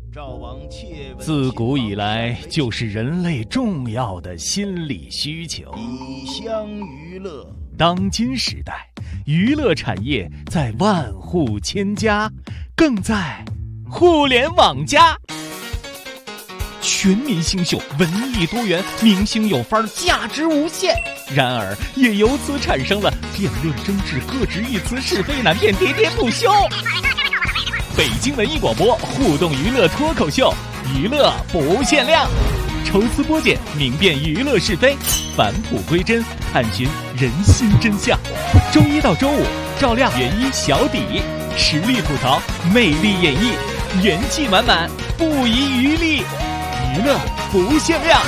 自古以来就是人类重要的心理需求。 以乡娱乐。 当今时代，娱乐产业在万户千家，更在互联网加。全民星秀，文艺多元，明星有范儿，价值无限。然而，也由此产生了辩论争执、各执一词、是非难辨、喋喋不休。北京文艺广播互动娱乐脱口秀，娱乐不限量，抽丝剥茧，明辨娱乐是非，返璞归真，探寻人心真相。周一到周五，照亮原一小底，实力吐槽，魅力演绎，元气满满，不遗余力，娱乐不限量。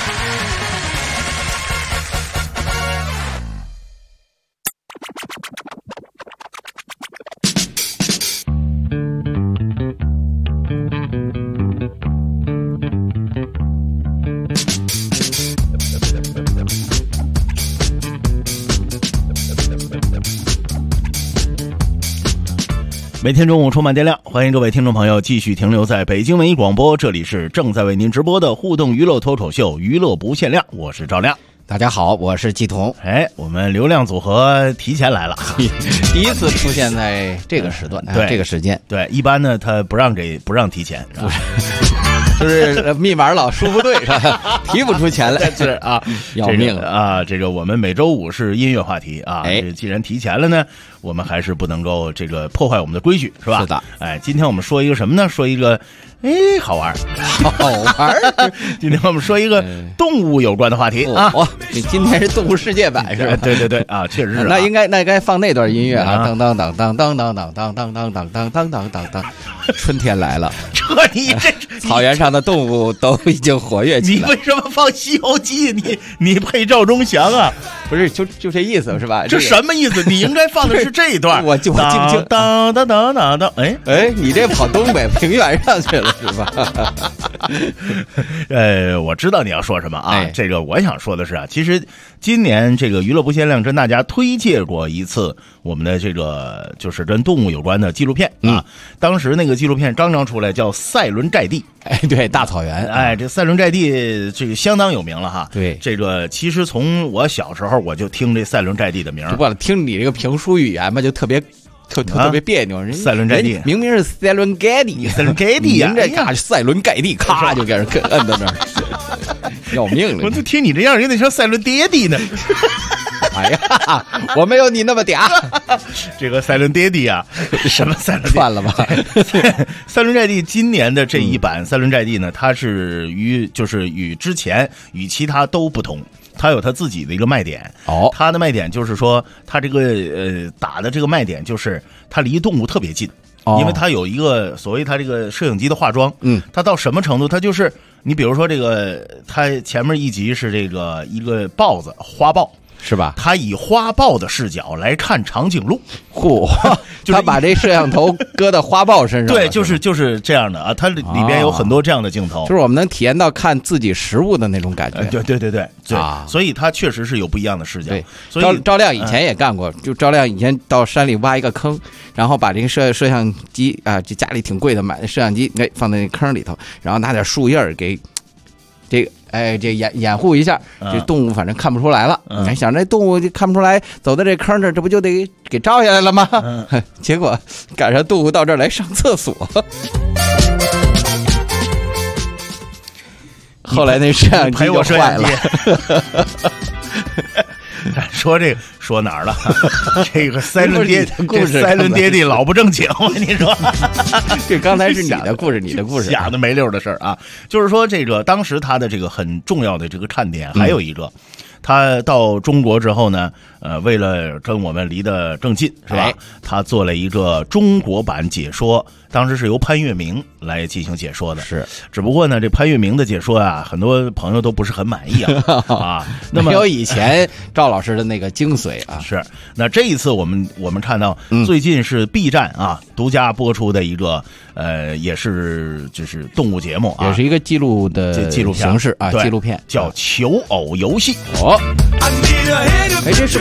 每天中午充满电量，欢迎各位听众朋友继续停留在北京文艺广播，这里是正在为您直播的互动娱乐脱口秀，娱乐不限量，我是赵亮。 大家好，我是季彤。 我们流量组合提前来了， 第一次出现在这个时段， 对这个时间。 对，一般呢他不让提前， 就是密码老输不对是吧？提不出钱来是啊，要命了啊！这个我们每周五是音乐话题啊，既然提前了呢，我们还是不能够这个破坏我们的规矩，是吧？ 是的。 今天我们说一个什么呢？说一个好玩。今天我们说一个动物有关的话题啊。 哇，今天是动物世界版是吧？ 对啊，确实是。 那应该放那段音乐啊，当当当当当当当当当当当当当当当当，春天来了。 你这草原上的动物都已经活跃起来。 你为什么放《西游记》？你配赵忠祥啊？ 不是，就这意思是吧？ 这什么意思？你应该放的是这一段。 我记不清。 当当当当当， 你这跑东北平原上去了是吧？ 我知道你要说什么啊。这个我想说的是啊，其实今年这个娱乐不限量跟大家推介过一次我们的这个就是跟动物有关的纪录片啊。当时那个纪录片刚刚出来，叫《塞伦寨地》。 对，大草原。 这塞伦寨地这个相当有名了哈。 对， 这个其实从我小时候我就听这塞伦寨地的名， 不过听你这个评书语言吧，就特别别扭。 塞伦寨地明明是塞伦盖地， 塞伦盖地呀， 这嘎塞伦盖地，咔就给人摁到那儿，要命了！ 我就听你这样，有点像塞伦爹地呢。 哎呀，我没有你那么嗲。 这个塞伦爹地啊，什么塞伦？ 算了吧。 塞伦寨地今年的这一版塞伦寨地呢，它是与之前与其他都不同。它有它自己的一个卖点它的卖点就是说，它这个打的这个卖点就是它离动物特别近，因为它有一个所谓它这个摄影机的化妆，它到什么程度？它就是你比如说这个，它前面一集是这个一个豹子花豹。 是吧？ 他以花豹的视角来看长颈鹿， 他把这摄像头搁到花豹身上。 对，就是这样的啊，它里边有很多这样的镜头， 就是我们能体验到看自己食物的那种感觉。 对啊，所以它确实是有不一样的视角。 对， 所以赵亮以前也干过，就赵亮以前到山里挖一个坑，然后把这个摄像机啊，就家里挺贵的买的摄像机，放在那坑里头，然后拿点树叶给这掩护一下，这动物反正看不出来了。想这动物就看不出来，走到这坑这不就得给照下来了吗？结果赶上动物到这儿来上厕所，后来那摄像机就坏了。 说这个说哪儿了？这个塞伦爹地老不正经，我跟你说， 这刚才是你的故事， 想的没溜的事儿啊。就是说，这个当时他的这个很重要的这个看点还有一个，他到中国之后呢，为了跟我们离得更近，是吧？他做了一个中国版解说，当时是由潘粤明来进行解说的。 是， 只不过呢，这潘粤明的解说啊，很多朋友都不是很满意啊。那么没有以前赵老师的那个精髓啊。 是，那这一次我们看到，最近是 B 站啊独家播出的一个也是就是动物节目啊， 也是一个纪录形式啊，纪录片叫《求偶游戏》。 这是不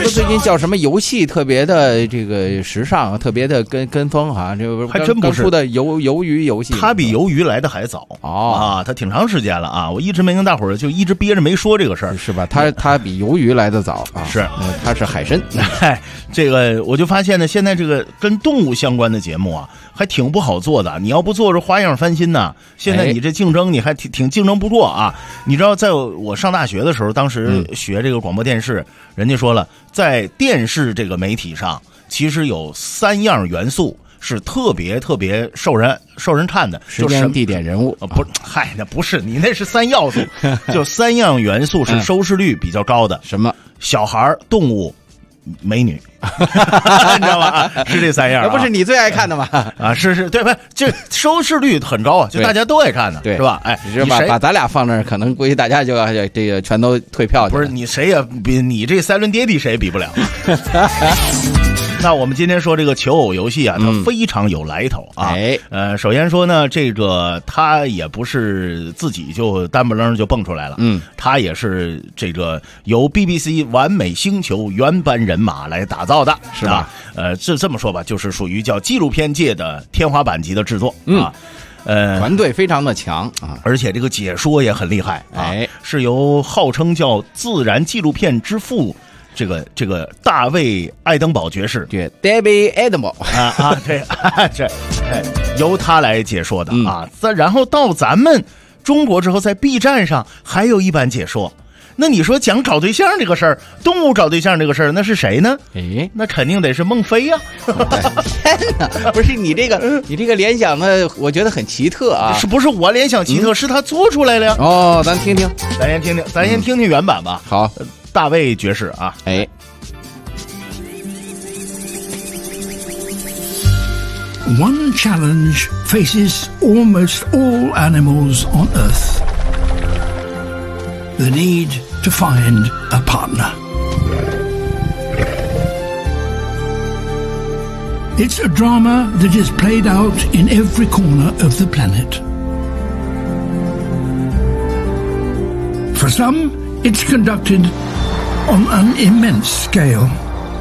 说最近叫什么游戏特别的这个时尚，特别的跟风哈，这还真不是出的鱿鱼游戏， 它比鱿鱼来的还早啊，它挺长时间了啊，我一直没跟大伙儿就一直憋着没说这个事儿， 是吧？它比鱿鱼来的早啊， 是， 它是海参。 哎，这个我就发现呢，现在这个跟动物相关的节目啊，还挺不好做的。你要不做着花样翻新呢，现在你这竞争你还挺竞争不过啊。你知道，在我上大学的时候，当时学这个广播电视，人家说了，在电视这个媒体上，其实有3样元素是特别受人看的， 时间、地点、人物。 不，嗨，那不是，你那是3要素，就3样元素是收视率比较高的。 什么？ 小孩、动物、美女，你知道吧？是这3样、 那不是你最爱看的吗？ 啊，是，对，不，这收视率很高啊，就大家都爱看的，是吧？哎， 只是把咱俩放那儿，可能估计大家就要这个全都退票去了。 不是你谁也比你这3轮跌地谁也比不了。那我们今天说这个求偶游戏啊，它非常有来头啊。首先说呢，这个它也不是自己就单不楞就蹦出来了，它也是这个由 BBC 完美星球原班人马来打造的， 是吧？ 这么说吧，就是属于叫纪录片界的天花板级的制作啊。 团队非常的强啊， 而且这个解说也很厉害啊，是由号称叫自然纪录片之父。这个大卫·爱登堡爵士， 对 ，David Attenborough 对，由他来解说的啊。然后到咱们中国之后，在 B 站上还有一版解说。那你说讲找对象这个事儿，动物找对象这个事儿，那是谁呢？那肯定得是孟非呀！ 天哪，不是你这个联想呢，我觉得很奇特啊。 是不是我联想奇特，是他做出来的呀？ 哦，咱听听， 咱先听听原版吧。 好。 大卫爵士啊 One challenge faces almost all animals on Earth. The need to find a partner. It's a drama that is played out in every corner of the planet. For some, it's conducted on an immense scale.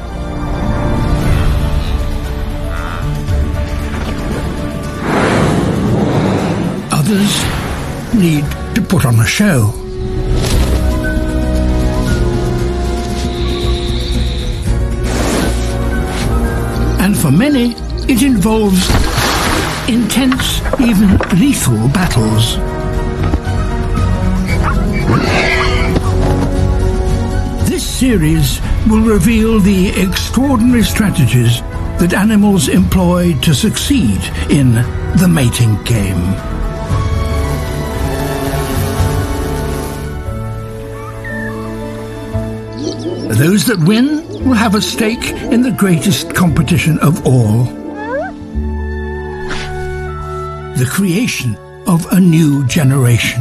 Others need to put on a show. And for many, it involves intense, even lethal battles. This series will reveal the extraordinary strategies that animals employ to succeed in the mating game. Those that win will have a stake in the greatest competition of all. The creation of a new generation.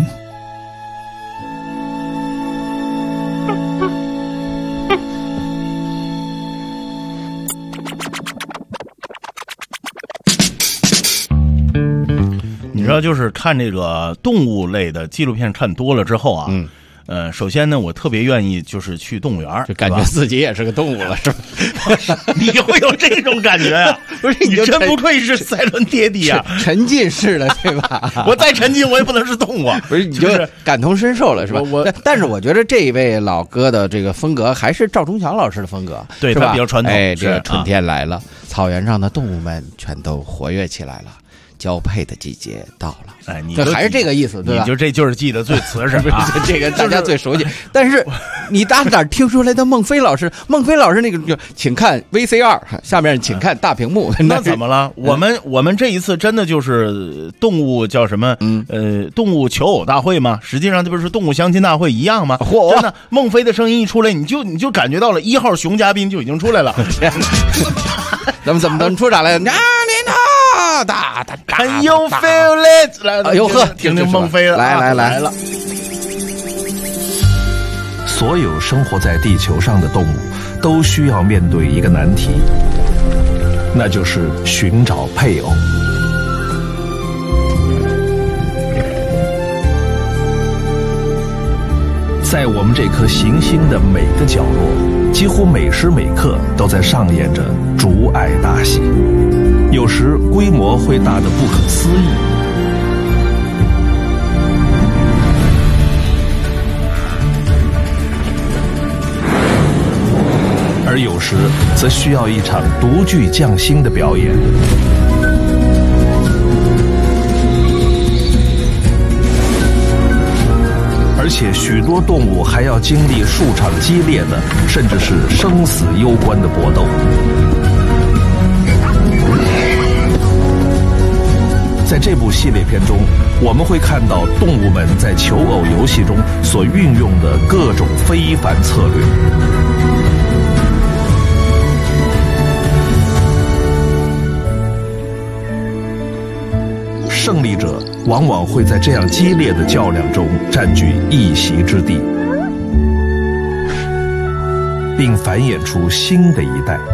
你知道，就是看这个动物类的纪录片看多了之后啊，首先呢，我特别愿意就是去动物园， 就感觉自己也是个动物了，是吧？ 你会有这种感觉呀？不是，你真不愧是赛伦爹地啊， 沉浸式的，对吧？ 我再沉浸，我也不能是动物， 不是，你就感同身受了，是吧？但是我觉得这一位老哥的这个风格还是赵忠祥老师的风格， 对，他比较传统。 这个春天来了，草原上的动物们全都活跃起来了。交配的季节到了， 哎，你还是这个意思，对吧？ 你这就是记得最瓷实啊， 这个大家最熟悉。但是你打哪听出来的孟非老师？孟非老师那个就请看 VCR， 下面请看大屏幕。 那怎么了？我们这一次真的就是动物叫什么？动物求偶大会吗？实际上这不是动物相亲大会一样吗？真的，孟非的声音一出来，你就感觉到了1号熊嘉宾就已经出来了。 怎么出场来？ Can you feel it？ 来， 哎呦呵， 听听孟非了， 来了。 所有生活在地球上的动物都需要面对一个难题，那就是寻找配偶。在我们这颗行星的每个角落， 几乎每时每刻都在上演着逐爱大戏，有时规模会大得不可思议。而有时则需要一场独具匠心的表演。而且许多动物还要经历数场激烈的，甚至是生死攸关的搏斗。在这部系列片中，我们会看到动物们在求偶游戏中所运用的各种非凡策略。胜利者往往会在这样激烈的较量中占据一席之地，并繁衍出新的一代。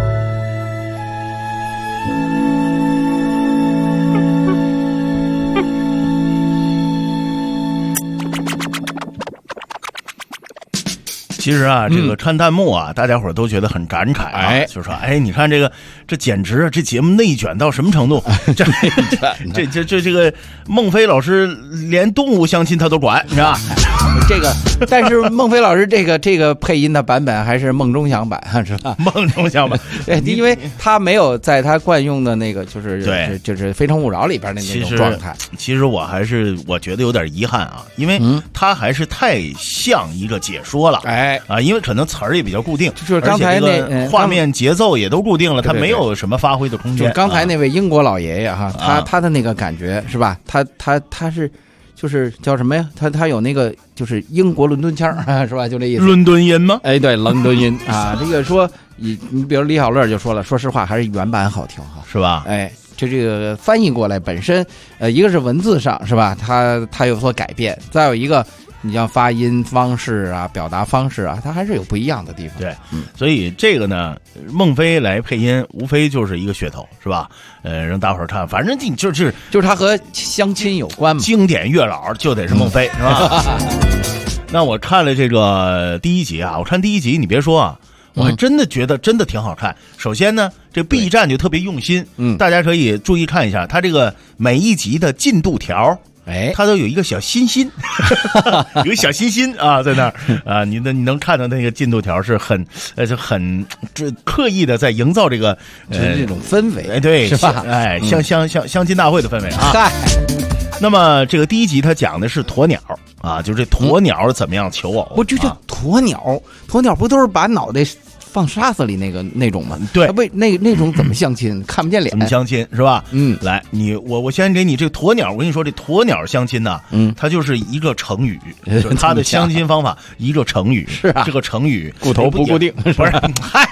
其实啊，这个看弹幕啊，大家伙都觉得很感慨啊，就说你看这简直啊，这节目内卷到什么程度？这个孟非老师连动物相亲他都管，你知道吧？ 这个，但是孟非老师这个配音的版本还是孟中祥版，是吧？ 孟中祥版， 对，因为他没有在他惯用的那个，就是《非诚勿扰》里边的那种状态。 其实我觉得有点遗憾啊，因为他还是太像一个解说了，因为可能词儿也比较固定， 就是刚才那画面节奏也都固定了，他没有什么发挥的空间。 就刚才那位英国老爷爷哈，他的那个感觉是吧？他是。就是叫什么呀？他有那个就是英国伦敦腔是吧？就这意思。 伦敦音吗？ 对，伦敦音啊。这个说你比如李小乐就说了，说实话还是原版好听哈， 是吧？ 这个翻译过来本身一个是文字上是吧？它有所改变，再有一个。你像发音方式啊，表达方式啊，它还是有不一样的地方。 对，所以这个呢，孟非来配音，无非就是一个噱头，是吧？让大伙儿看，反正就是他和相亲有关嘛。 经典月老就得是孟非，是吧？那我看了这个第一集啊，我看第一集，你别说啊，我还真的觉得真的挺好看。首先呢，这 B 站就特别用心，大家可以注意看一下，它这个每一集的进度条。它都有一个小心心，有一小心心啊，在那儿啊，你能看到那个进度条是很刻意的在营造这个这种氛围， 对， 是吧？ 相亲大会的氛围啊。那么这个第一集它讲的是鸵鸟啊，就这鸵鸟怎么样求偶？ 不就叫鸵鸟不都是把脑袋放沙子里那种吗？ 对， 那种怎么相亲？看不见脸， 怎么相亲是吧？来，我先给你这个鸵鸟，我跟你说这鸵鸟相亲呢，它就是一个成语，就是它的相亲方法一个成语， 是啊， 这个成语骨头不固定， 不是？嗨，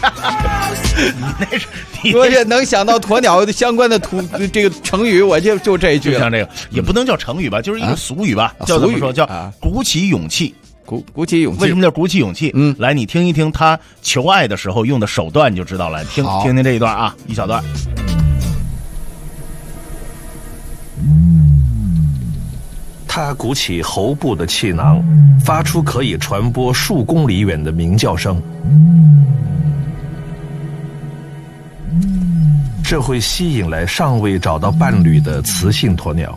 我也能想到鸵鸟相关的这个成语，我就这一句， 就像这个也不能叫成语吧，就是一个俗语吧，叫怎么说？叫鼓起勇气。 鼓起勇气， 为什么叫鼓起勇气？来，你听一听他求爱的时候用的手段，你就知道了。听听这一段啊，一小段。 他鼓起喉部的气囊，发出可以传播数公里远的鸣叫声，这会吸引来尚未找到伴侣的雌性鸵鸟。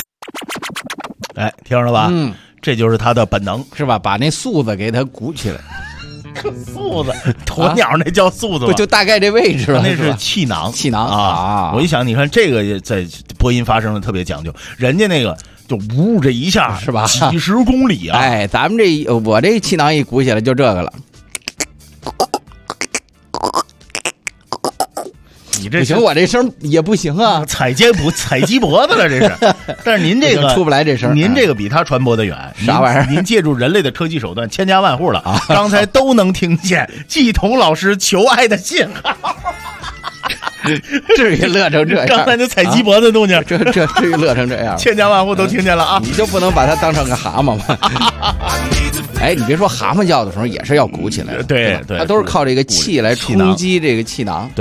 听着了吧？这就是他的本能， 是吧？把那素子给他鼓起来。 素子，鸵鸟那叫素子吧？ 不就大概这位置吧？ 那是气囊， 气囊啊！ 我一想，你看这个在播音发声的特别讲究，人家那个就呜这一下是吧？ 几十公里啊！ 咱们我这气囊一鼓起来就这个了。 你这不行，我这声也不行啊， 采鸡脖子了这是。但是您这个出不来这声， 您这个比他传播的远， 啥玩意儿？ 您借助人类的科技手段，千家万户了，刚才都能听见季彤老师求爱的信号。 至于乐成这样？ 刚才那采鸡脖子动静， 这至于乐成这样？ 千家万户都听见了啊！ 你就不能把它当成个蛤蟆吗？你别说蛤蟆叫的时候也是要鼓起来的， 对， 它都是靠这个气来冲击这个气囊。 对。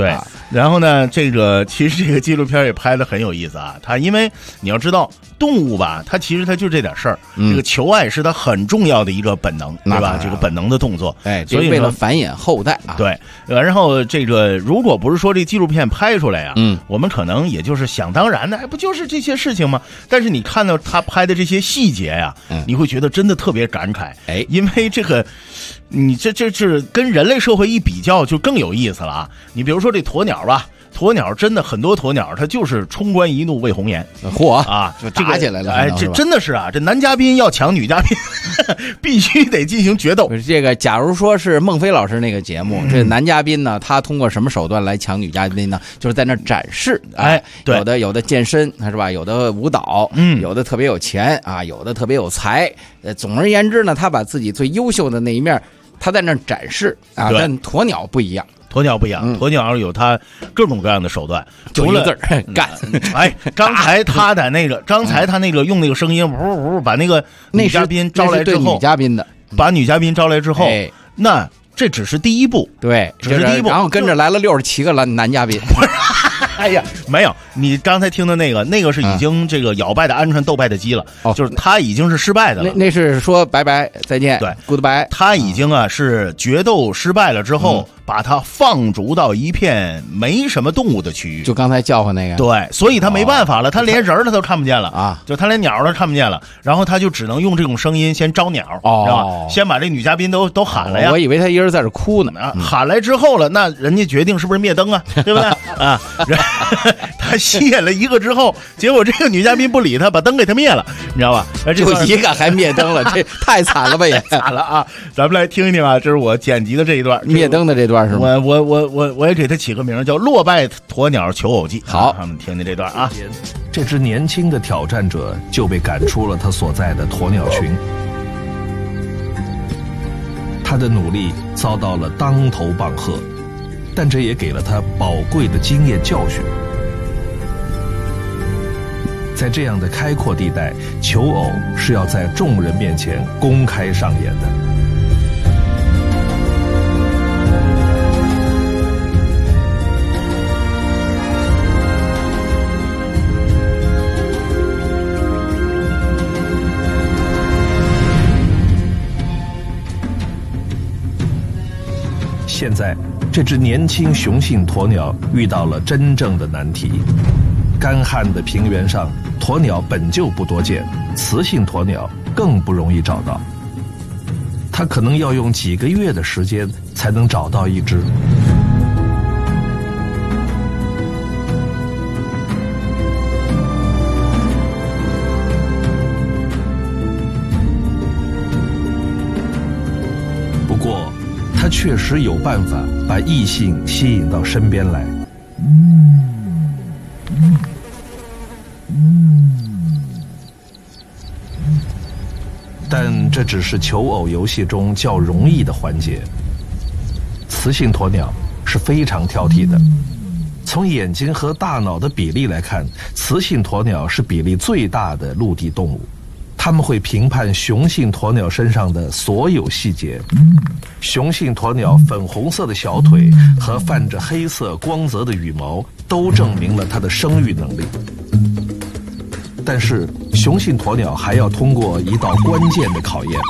然后呢，其实这个纪录片也拍得很有意思啊。它因为你要知道，动物吧，它其实它就这点事儿。这个求爱是它很重要的一个本能，对吧？这个本能的动作。 所以为了繁衍后代啊。 对，然后如果不是说这纪录片拍出来啊，我们可能也就是想当然的，不就是这些事情吗？但是你看到他拍的这些细节呀，你会觉得真的特别感慨。因为这个。你这是跟人类社会一比较就更有意思了啊！你比如说这鸵鸟吧，鸵鸟真的很多鸵鸟它就是冲冠一怒为红颜， 就打起来了。 这真的是啊，这男嘉宾要抢女嘉宾必须得进行决斗。 这个假如说是孟非老师那个节目，这男嘉宾呢，他通过什么手段来抢女嘉宾呢？就是在那展示，对，有的健身是吧？有的舞蹈，有的特别有钱啊，有的特别有才。总而言之呢，他把自己最优秀的那一面。他在那展示啊，但鸵鸟不一样， 鸵鸟有它各种各样的手段， 就一个字儿干。 刚才他那个用那个声音，呜把那个女嘉宾招来之后， 女嘉宾的， 把女嘉宾招来之后，那这只是第一步， 对， 只是第一步， 然后跟着来了67个男嘉宾。 哎呀，没有，你刚才听的那个是已经这个咬败的鹌鹑，斗败的鸡了，就是他已经是失败的了。 那是说拜拜再见， 对 ，goodbye。 他已经是决斗失败了之后，把它放逐到一片没什么动物的区域， 就刚才叫唤那个。 对，所以他没办法了，他连人他都看不见了啊， 就他连鸟都看不见了，然后他就只能用这种声音先招鸟，知道吧？先把这女嘉宾都喊了呀。 我以为他一人在这哭呢， 喊来之后了，那人家决定是不是灭灯啊，对不对啊？他吸引了一个之后，结果这个女嘉宾不理他，把灯给他灭了，你知道吧？ 就一个还灭灯了，这太惨了吧，也惨了啊！咱们来听一听啊，这是我剪辑的这一段灭灯的这段是吗？ 我也给他起个名叫《落败鸵鸟求偶记》。 好， 他们听听这段啊。 这只年轻的挑战者就被赶出了他所在的鸵鸟群，他的努力遭到了当头棒喝，但这也给了他宝贵的经验教训。在这样的开阔地带，求偶是要在众人面前公开上演的。现在，这只年轻雄性鸵鸟遇到了真正的难题。干旱的平原上，鸵鸟本就不多见，雌性鸵鸟更不容易找到。它可能要用几个月的时间才能找到一只。不过，它确实有办法把异性吸引到身边来。但这只是求偶游戏中较容易的环节。雌性鸵鸟是非常挑剔的，从眼睛和大脑的比例来看，雌性鸵鸟是比例最大的陆地动物。它们会评判雄性鸵鸟身上的所有细节。雄性鸵鸟粉红色的小腿和泛着黑色光泽的羽毛都证明了它的生育能力。但是，雄性鸵鸟还要通过一道关键的考验。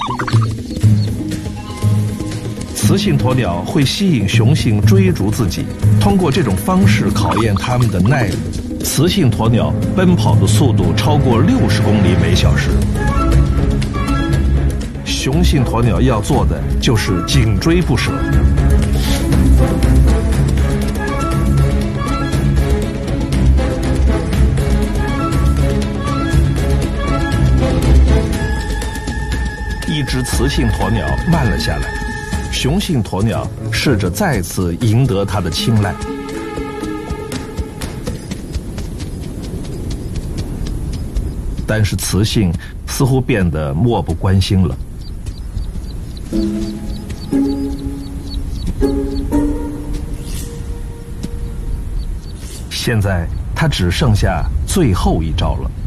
雌性鸵鸟会吸引雄性追逐自己，通过这种方式考验它们的耐力。雌性鸵鸟奔跑的速度超过60公里每小时。雄性鸵鸟要做的就是紧追不舍。一只雌性鸵鸟慢了下来，雄性鸵鸟试着再次赢得它的青睐。但是雌性似乎变得漠不关心了。现在它只剩下最后一招了。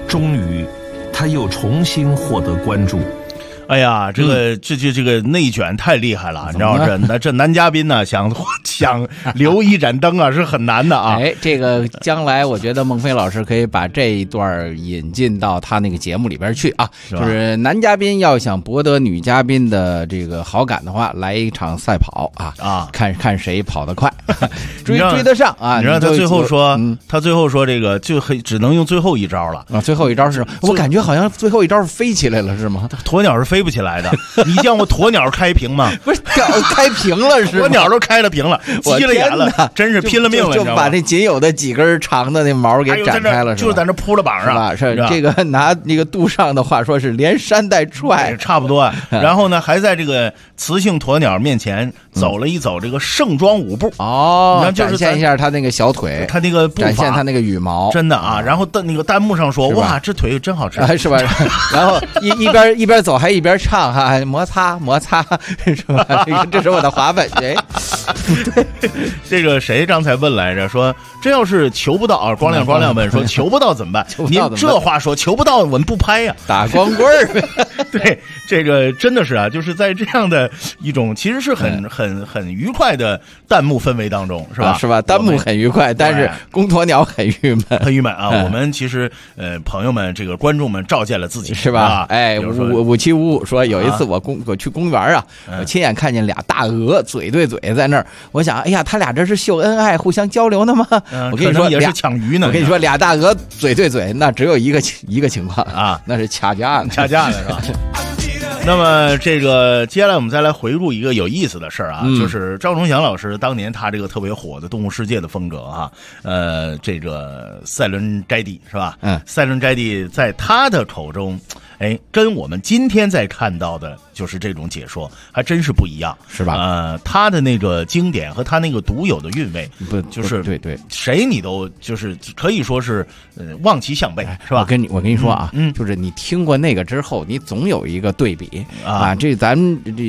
终于，他又重新获得关注。 哎呀，这个内卷太厉害了，你知道吗？这男嘉宾呢，想留一盏灯啊，是很难的啊。 哎，这个将来我觉得孟非老师可以把这一段引进到他那个节目里边去啊，就是男嘉宾要想博得女嘉宾的这个好感的话，来一场赛跑啊，看谁跑得快，追得上啊。 你知道他最后说这个就只能用最后一招了啊。最后一招是我感觉好像最后一招是飞起来了，是吗？ 鸵鸟是飞不起来的，你见过鸵鸟开屏吗？ 不是开屏了是吗？ 鸵鸟都开了屏了，急了眼了，真是拼了命了， 就把那仅有的几根长的那毛给展开了， 就是在那扑了膀上， 是这个拿那个杜尚的话说是连山带踹， 差不多。然后呢，还在这个雌性鸵鸟面前走了一走这个盛装舞步展现一下他那个小腿， 他那个步伐， 展现他那个羽毛， 真的啊。然后那个弹幕上说哇，这腿真好吃， 是吧？然后一边走还一边唱哈，摩擦是吧？这是我的滑板鞋。 对，这个谁刚才问来着？说这要是求不到啊，光亮问说求不到怎么办？您这话说求不到我们不拍呀， 打光棍儿。 对，这个真的是啊，就是在这样的一种其实是很愉快的弹幕氛围当中，是吧？ 是吧？弹幕很愉快，但是公鸵鸟很郁闷啊。我们其实朋友们这个观众们召见了自己， 是吧？哎，5755说有一次我去公园啊，我亲眼看见俩大鹅嘴对嘴在那儿，我想，哎呀，他俩这是秀恩爱、互相交流呢吗？我跟你说， 也是抢鱼呢。 我跟你说，俩大鹅嘴对嘴，那只有一个情况啊， 那是掐架呢， 是吧？那么这个接下来我们再来回顾一个有意思的事儿啊，就是赵忠祥老师当年他这个特别火的《动物世界》的风格啊，这个赛伦摘蒂是吧？赛伦摘蒂在他的口中，跟我们今天在看到的就是这种解说还真是不一样， 是吧？ 他的那个经典和他那个独有的韵味，就是对， 谁你都就是可以说是望其项背，是吧？ 我跟你说啊，就是你听过那个之后，你总有一个对比啊。这咱们这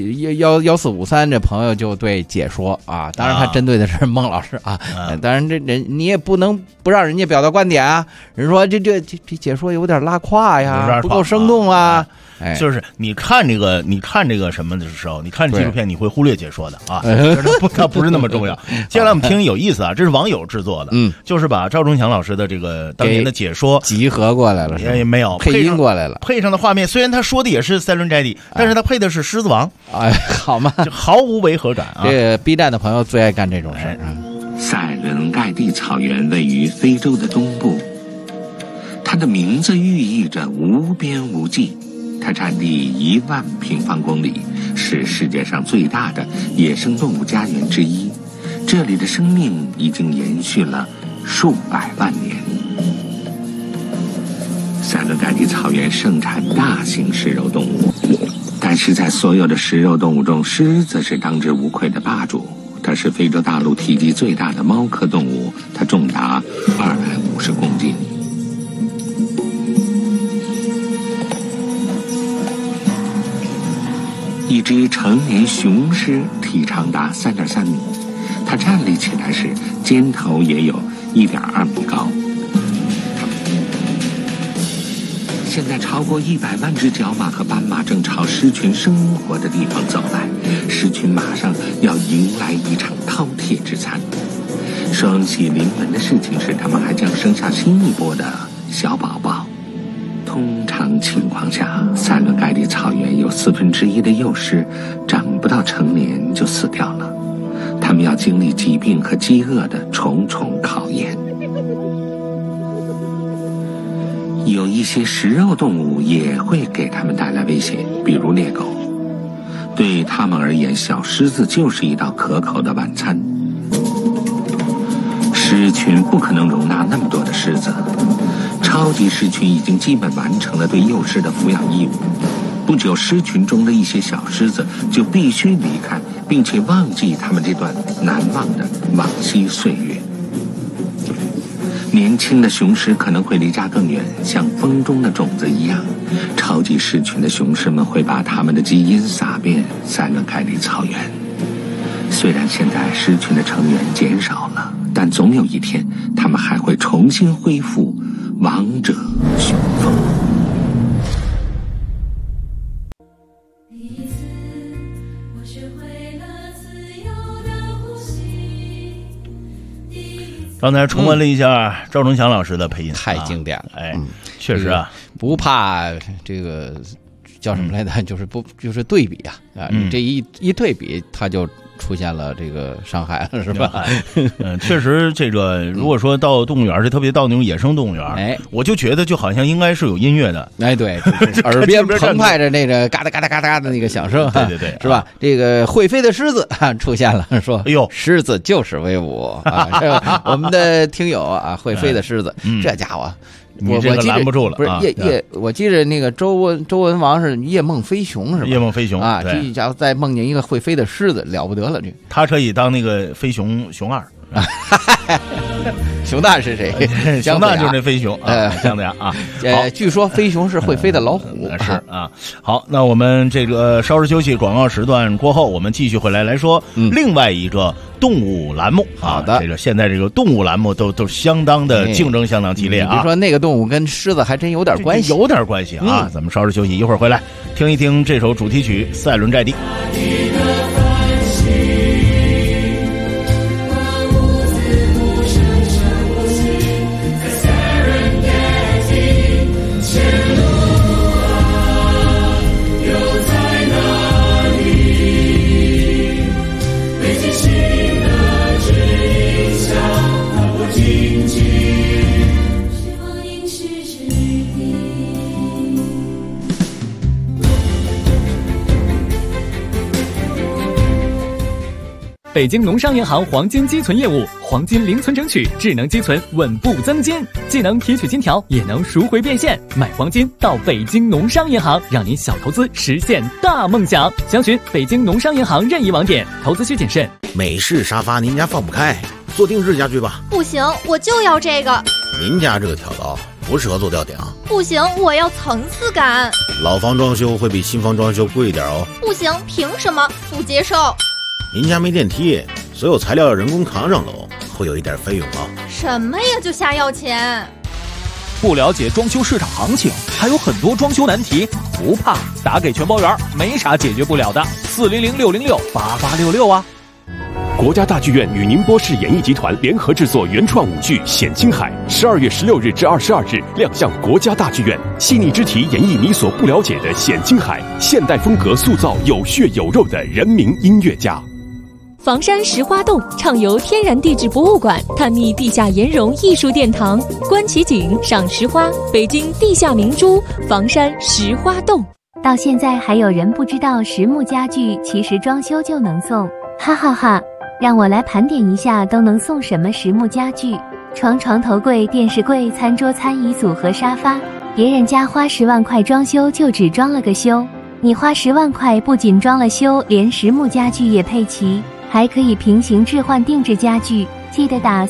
1453这朋友就对解说啊，当然他针对的是孟老师啊，当然这人你也不能不让人家表达观点啊。人说这解说有点拉胯呀，不够生动啊。 就是你看这个什么的时候，你看纪录片你会忽略解说的啊，它不是那么重要。接下来我们听有意思啊，这是网友制作的，就是把赵忠祥老师的这个当年的解说集合过来了， 也没有配音过来了， 配上的画面虽然他说的也是赛伦摘蒂，但是他配的是狮子王， 好嘛， 就毫无违和感啊。 这个 B 站的朋友最爱干这种事啊。 塞伦盖蒂草原位于非洲的东部，它的名字寓意着无边无际。它占地10000平方公里，是世界上最大的野生动物家园之一。这里的生命已经延续了数百万年。塞伦盖蒂草原盛产大型食肉动物，但是在所有的食肉动物中，狮子是当之无愧的霸主。它是非洲大陆体积最大的猫科动物，它重达250公斤。一只成年雄狮体长达3.3米，它站立起来时肩头也有1.2米高。现在超过100万只角马和斑马正朝狮群生活的地方走来，狮群马上要迎来一场饕餮之餐。双喜临门的事情是，他们还将生下新一波的小宝宝。通常情况下，塞伦盖蒂草原有1/4的幼狮长不到成年就死掉了，他们要经历疾病和饥饿的重重考验。有一些食肉动物也会给他们带来威胁，比如猎狗。对他们而言，小狮子就是一道可口的晚餐。狮群不可能容纳那么多的狮子，超级狮群已经基本完成了对幼狮的抚养义务。不久，狮群中的一些小狮子就必须离开，并且忘记他们这段难忘的往昔岁月。年轻的雄狮可能会离家更远，像风中的种子一样，超级狮群的雄狮们会把他们的基因撒遍塞伦盖蒂草原。虽然现在狮群的成员减少了，但总有一天他们还会重新恢复王者雄风。 刚才重温了一下赵忠祥老师的配音， 太经典了。 哎，确实啊， 不怕这个叫什么来着？就是对比啊，这一对比，他就出现了这个伤害了，是吧？ 确实，这个如果说到动物园，特别到那种野生动物园，我就觉得就好像应该是有音乐的， 对，耳边澎湃着那个嘎哒嘎哒嘎哒的那个响声， 对， 是吧？这个会飞的狮子出现了，说， 哎呦， 狮子就是威武啊！我们的听友啊，会飞的狮子，这家伙。 我这个拦不住了， 不是我记着那个周文王是夜梦飞熊是吧？ 夜梦飞熊啊，这家伙再梦见一个会飞的狮子，了不得了，这他可以当那个飞熊二。 熊大是谁？ 熊大就是那飞熊姜子牙啊。 据说飞熊是会飞的老虎。 是啊。好，那我们这个稍事休息，广告时段过后，我们继续回来说另外一个动物栏目。 好的， 这个现在这个动物栏目都相当的竞争，相当激烈啊。 比如说那个动物跟狮子还真有点关系， 有点关系啊。咱们稍事休息，一会儿回来听一听这首主题曲《赛伦寨地》。 北京农商银行黄金积存业务，黄金零存整取，智能积存，稳步增金，既能提取金条，也能赎回变现。买黄金到北京农商银行，让您小投资实现大梦想。详询北京农商银行任意网点，投资需谨慎。 美式沙发您家放不开，做定制家具吧。 不行，我就要这个。 您家这个挑高不适合做吊顶。 不行，我要层次感。 老房装修会比新房装修贵一点哦。 不行，凭什么？不接受。 您家没电梯，所有材料要人工扛上楼，会有一点费用啊。 什么呀，就瞎要钱？ 不了解装修市场行情，还有很多装修难题，不怕，打给全包园，没啥解决不了的。400-606-8866啊！ 国家大剧院与宁波市演艺集团联合制作原创舞剧《显青海》，12月16日至22日亮相国家大剧院。细腻之题演绎你所不了解的显青海，现代风格塑造有血有肉的人民音乐家。 房山石花洞畅游天然地质博物馆，探秘地下岩溶艺术殿堂，观奇景，赏石花，北京地下明珠房山石花洞。 到现在还有人不知道实木家具其实装修就能送，哈哈哈！让我来盘点一下都能送什么实木家具：床、床头柜、电视柜、餐桌、餐椅组合、沙发。别人家花10万块装修就只装了个修，你花10万块不仅装了修，连实木家具也配齐。还可以平行置换定制家具，记得打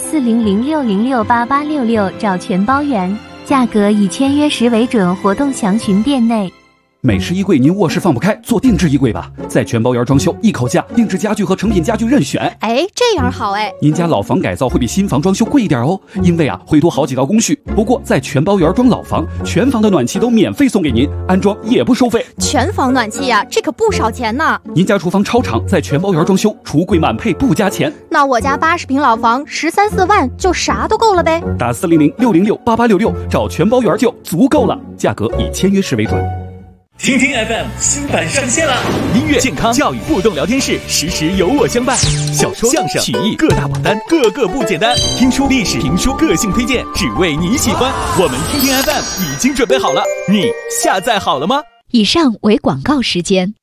400-606-8866找全包圆，价格以签约时为准，活动详询店内。 美式衣柜您卧室放不开，做定制衣柜吧，在全包园装修，一口价，定制家具和成品家具任选。 哎，这样好哎！ 您家老房改造会比新房装修贵一点哦，因为会多好几道工序。不过在全包园装老房，全房的暖气都免费送给您，安装也不收费。 全房暖气呀，这可不少钱呢。 您家厨房超长，在全包园装修，橱柜满配不加钱。 那我家80平老房13-14万就啥都够了呗。 打400-606-8866找全包园就足够了，价格以签约时为准。 听听 FM 新版上线了，音乐、健康、教育、互动聊天室，时时有我相伴。小说、相声、曲艺各大榜单，个个不简单。听书、历史、评书、个性推荐，只为你喜欢。我们听听 FM 已经准备好了，你下载好了吗？ 以上为广告时间。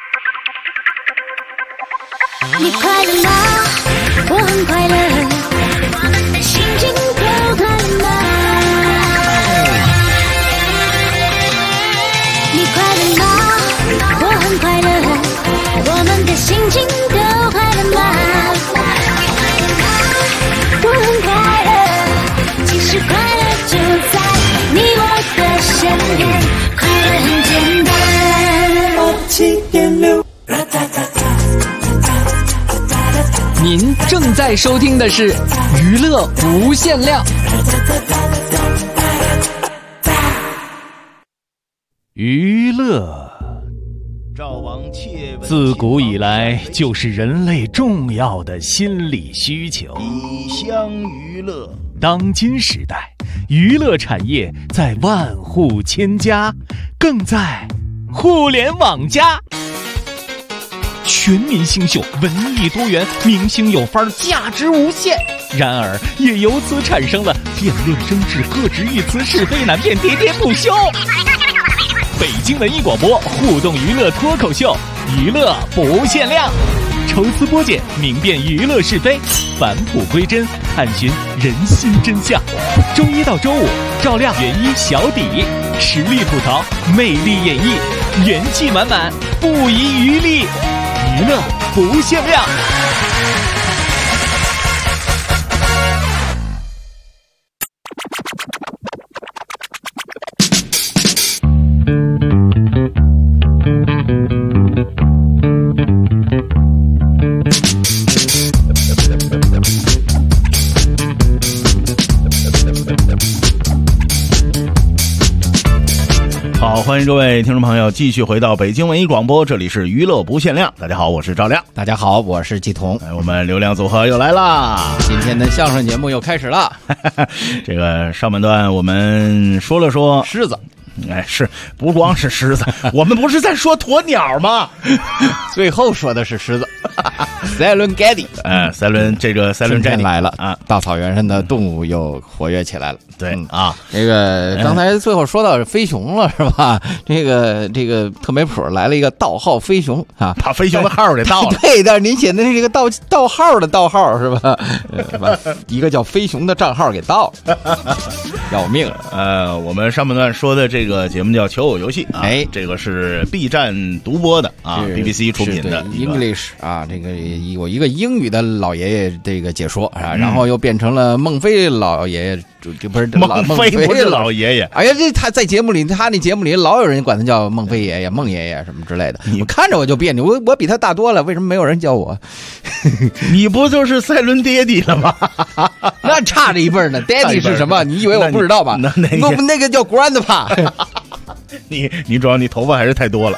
你快乐吗？我很快乐，我们的心情都快乐吗？你快乐吗？我很快乐，我们的心情都快乐吗？我很快乐，其实快乐就在你我的身边，快乐很简单。7.6 您正在收听的是娱乐无限量。 娱乐自古以来就是人类重要的心理需求。 一厢娱乐， 当今时代，娱乐产业在万户千家，更在互联网加。全民星秀，文艺多元，明星有范儿，价值无限。然而，也由此产生了辩论争执、各执一词、是非难辨、喋喋不休。北京文艺广播互动娱乐脱口秀，娱乐不限量，抽丝剥茧，明辨娱乐是非，返璞归真，探寻人心真相。周一到周五，照亮原一小底，实力吐槽，魅力演绎，元气满满，不遗余力，娱乐不限量。 好，欢迎各位听众朋友继续回到北京文艺广播，这里是娱乐不限量。大家好，我是赵亮。 大家好，我是季彤。 我们流量组合又来啦！ 今天的相声节目又开始了。 这个上半段我们说了说狮子。 是不光是狮子，我们不是在说鸵鸟吗？ 最后说的是狮子。塞伦盖蒂， 塞伦盖蒂来了啊！大草原上的动物又活跃起来了。 对啊， 这个刚才最后说到飞熊了是吧？这个特美普来了一个盗号飞熊啊， 把飞熊的号给盗了。 对，但是您写的是这个盗号的盗号是吧？把一个叫飞熊的账号给盗了，要命！ 我们上半段说的这个节目叫《求偶游戏》啊，这个是 B 站独播的啊 ，BBC 出品的 English 啊，这个有一个英语的老爷爷这个解说啊，然后又变成了孟非老爷爷。这不是孟非不是老爷爷， 哎呀，这他在节目里，他那节目里老有人管他叫孟非爷爷、孟爷爷什么之类的。我看着我就别扭，我比他大多了，为什么没有人叫我？ 你不就是赛伦爹地了吗？ 那差着一辈呢。爹地是什么？你以为我不知道吧？那个叫 grandpa。 你主要你头发还是太多了。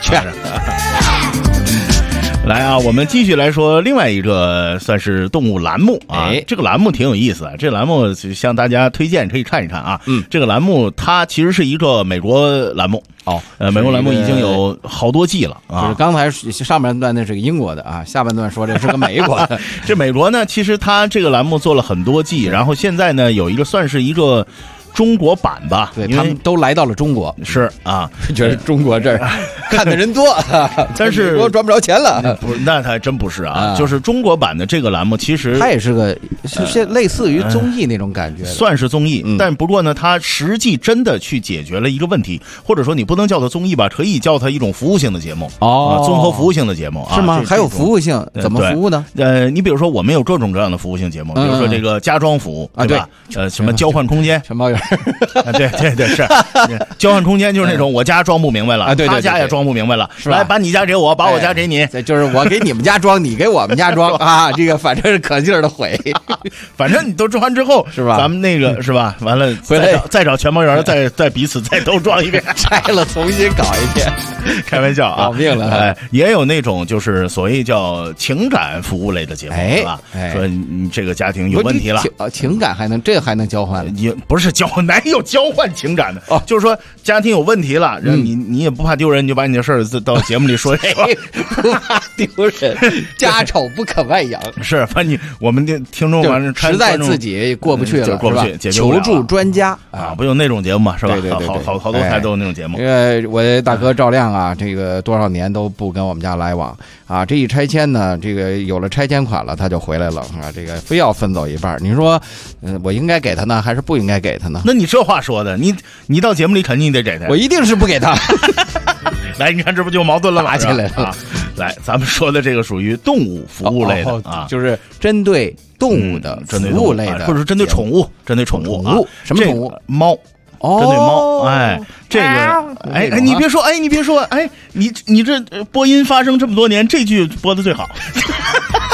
来啊，我们继续来说另外一个算是动物栏目啊，这个栏目挺有意思啊，这个栏目向大家推荐可以看一看啊。这个栏目它其实是一个美国栏目哦， 美国栏目已经有好多季了啊。 就是刚才上半段那是个英国的啊，下半段说这是个美国的。 这美国呢，其实它这个栏目做了很多季，然后现在呢有一个算是一个中国版吧， 对，他们都来到了中国， 是啊， 觉得中国这儿看的人多， 但是美国赚不着钱了。 不是，那还真不是啊，就是中国版的这个栏目，其实它也是个是类似于综艺那种感觉， 算是综艺，但不过呢，它实际真的去解决了一个问题，或者说你不能叫它综艺吧，可以叫它一种服务性的节目哦， 综合服务性的节目啊， 是吗？还有服务性，怎么服务呢？ 你比如说我们有各种各样的服务性节目，比如说这个家装服务，对吧？什么交换空间， 全包圆。 对，是交换空间，就是那种我家装不明白了， 对， 他家也装不明白了，来把你家给我，把我家给你， 就是我给你们家装，你给我们家装啊，这个反正是可劲儿的毁， 反正你都装完之后是吧？ 咱们那个是吧？完了回来再找全包圆，再彼此再都装一遍， 拆了重新搞一遍， 开玩笑啊， 要命了！ 也有那种就是所谓叫情感服务类的节目，是吧？说你这个家庭有问题了， 情感还能交换？ 也不是交换，哪有交换情感的？哦，就是说家庭有问题了，你也不怕丢人，你就把你的事儿到节目里说。 不怕丢人，家丑不可外扬。 是，反正我们的听众完了， 实在自己过不去了， 过不去，解决不了， 求助专家啊，不有那种节目嘛，是吧？ 对， 好多台都有那种节目。 我大哥赵亮啊，这个多少年都不跟我们家来往啊，这一拆迁呢，这个有了拆迁款了，他就回来了啊，这个非要分走一半。你说，我应该给他呢，还是不应该给他呢？ 那你这话说的，你到节目里肯定得给他， 我一定是不给他。 来，你看这不就矛盾了吗？ 打起来了啊！来，咱们说的这个属于动物服务类的啊， 就是针对动物的服务类的， 或者是针对宠物，针对宠物啊， 什么宠物？ 猫。针对猫，这个，你别说，你这播音发生这么多年，这句播的最好。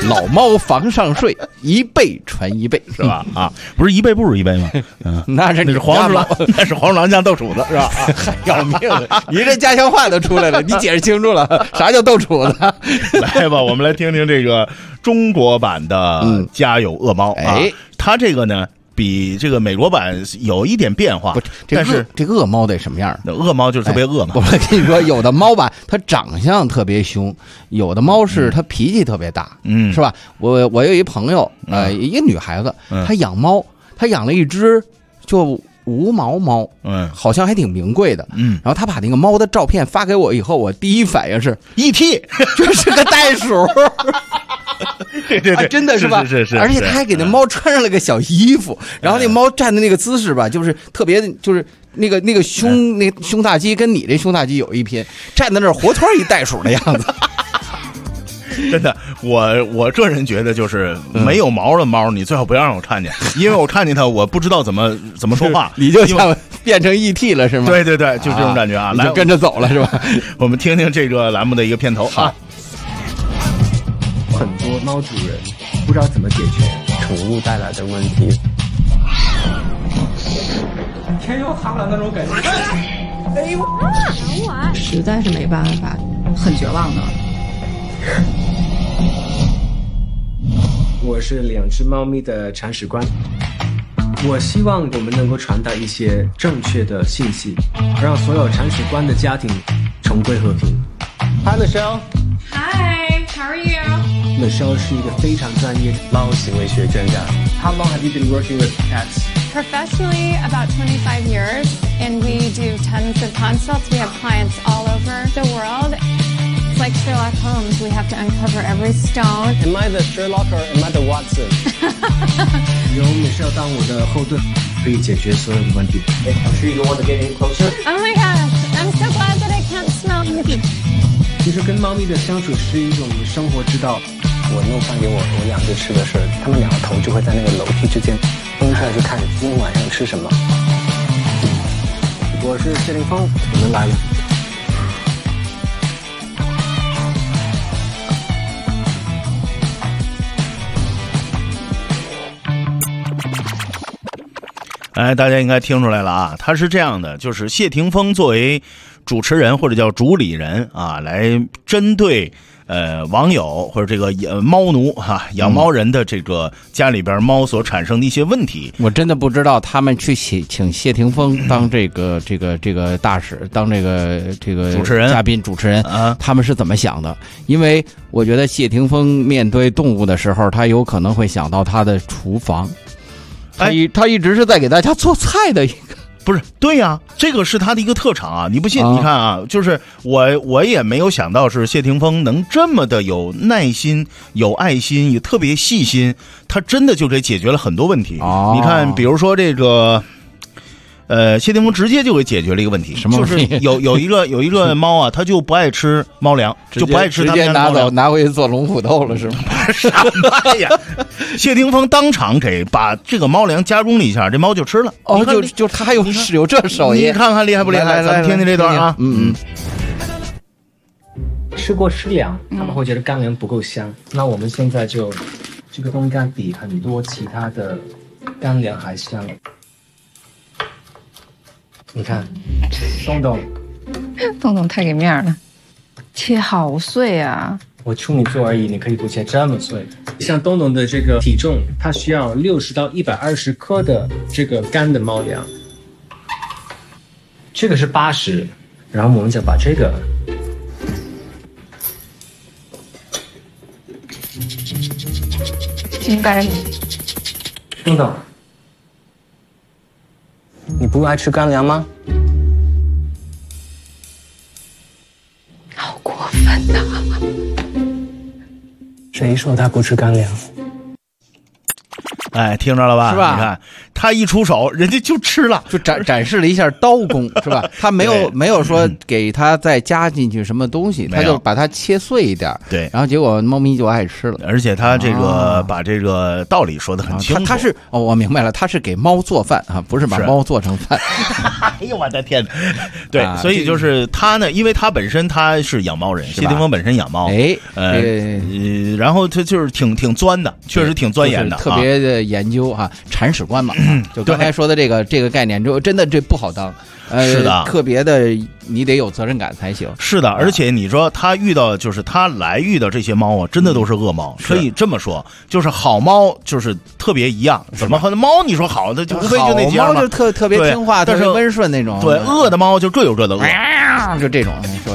老猫房上睡，一辈传一辈， 是吧？啊，不是一辈不如一辈吗？嗯， 那是黄鼠狼酱豆杵子，是吧？ 要命了！你这家乡话都出来了，你解释清楚了，啥叫豆杵子？ 来吧，我们来听听这个中国版的《家有恶猫》啊，它这个呢。比这个美国版有一点变化，但是这个恶猫得什么样？ 恶猫就是特别恶嘛。 我跟你说，有的猫吧，它长相特别凶；有的猫是它脾气特别大，是吧？我有一朋友，一个女孩子，她养猫，她养了一只就无毛猫，好像还挺名贵的，然后她把那个猫的照片发给我以后，我第一反应是 ET， 这是个袋鼠。 对， 真的是吧？ 是， 而且他还给那猫穿上了个小衣服，然后那猫站的那个姿势吧，就是特别，就是那个胸大肌跟你这胸大肌有一拼，站在那儿活脱一袋鼠的样子。 真的，我个人觉得就是没有毛的猫，你最好不要让我看见，因为我看见它，我不知道怎么说话， 你就像变成 ET 了是吗？ 对，就这种感觉啊， 你就跟着走了是吧？ 我们听听这个栏目的一个片头啊。 很多猫主人不知道怎么解决宠物带来的问题。 天又塌了那种感觉。哎呦， 实在是没办法，很绝望的。 我是2只猫咪的铲屎官，我希望我们能够传达一些正确的信息，让所有铲屎官的家庭重归和平。Hi Michelle。Hi，how are you？Michelle 是一个非常专业的猫行为学专家。How long have you been working with cats? Professionally, about 25 years, and we do tons of consults. We have clients all over the world. It's like Sherlock Holmes. We have to uncover every stone. Am I the Sherlock or am I the Watson? 由 Michelle 当我的后盾，可以解决所有的问题。I'm sure you don't want to get any closer. Oh my gosh! I'm so glad that I can't smell you. 其实跟猫咪的相处是一种生活之道。我弄饭给我2只吃的事，它们2个头就会在那个楼梯之间蹦出来，就看今天晚上吃什么。我是谢霆锋，我们来了。 哎，大家应该听出来了啊，他是这样的，就是谢霆锋作为主持人或者叫主理人啊，来针对网友或者这个猫奴哈养猫人的这个家里边猫所产生的一些问题。 我真的不知道他们去请谢霆锋当这个大使，当这个主持人嘉宾主持人啊，他们是怎么想的？因为我觉得谢霆锋面对动物的时候，他有可能会想到他的厨房。他一直是在给大家做菜的一个， 不是对呀，这个是他的一个特长啊！你不信？你看啊，就是我也没有想到是谢霆锋能这么的有耐心、有爱心、也特别细心，他真的就给解决了很多问题。你看，比如说这个。谢霆锋直接就给解决了一个问题， 什么问题？ 就是有一个猫啊，它就不爱吃猫粮，就不爱吃它们家的猫粮， 拿回去做龙虎斗了是吗？ 什么呀？谢霆锋当场把这个猫粮加工了一下，这猫就吃了。 哦，就他还有这手艺， 你看看厉害不厉害？咱们听听这段啊。 吃过湿粮，他们会觉得干粮不够香。那我们现在就这个东西比很多其他的干粮还香。你看， 东东太给面了，切好碎啊！ 我处女座而已，你可以不切这么碎。像东东的这个体重，它需要60到120克的这个干的猫粮，这个是80，然后我们就把这个应该。 东东。你不爱吃干粮吗？ 好过分呐！ 谁说他不吃干粮？ 哎，听着了吧？ 是吧？ 你看他一出手，人家就吃了， 就展示了一下刀工，是吧？他没有说给他再加进去什么东西，他就把它切碎一点， 对， 然后结果猫咪就爱吃了。 而且他这个把这个道理说得很清楚。 他是我明白了，他是给猫做饭啊，不是把猫做成饭。 哎呦我的天哪！对，所以就是他呢，因为他本身他是养猫人，谢霆锋本身养猫，然后他就是挺钻的，确实挺钻研的， 特别的研究哈，铲屎官嘛，就刚才说的这个概念，真的这不好当。 是的， 特别的，你得有责任感才行。 是的，而且你说他遇到这些猫啊，真的都是恶猫，可以这么说，就是好猫就是特别一样。怎么和猫你说好的就无非就那几样嘛， 猫就特别听话，特别温顺那种。 对，恶的猫就各有各的恶， 就这种是吧？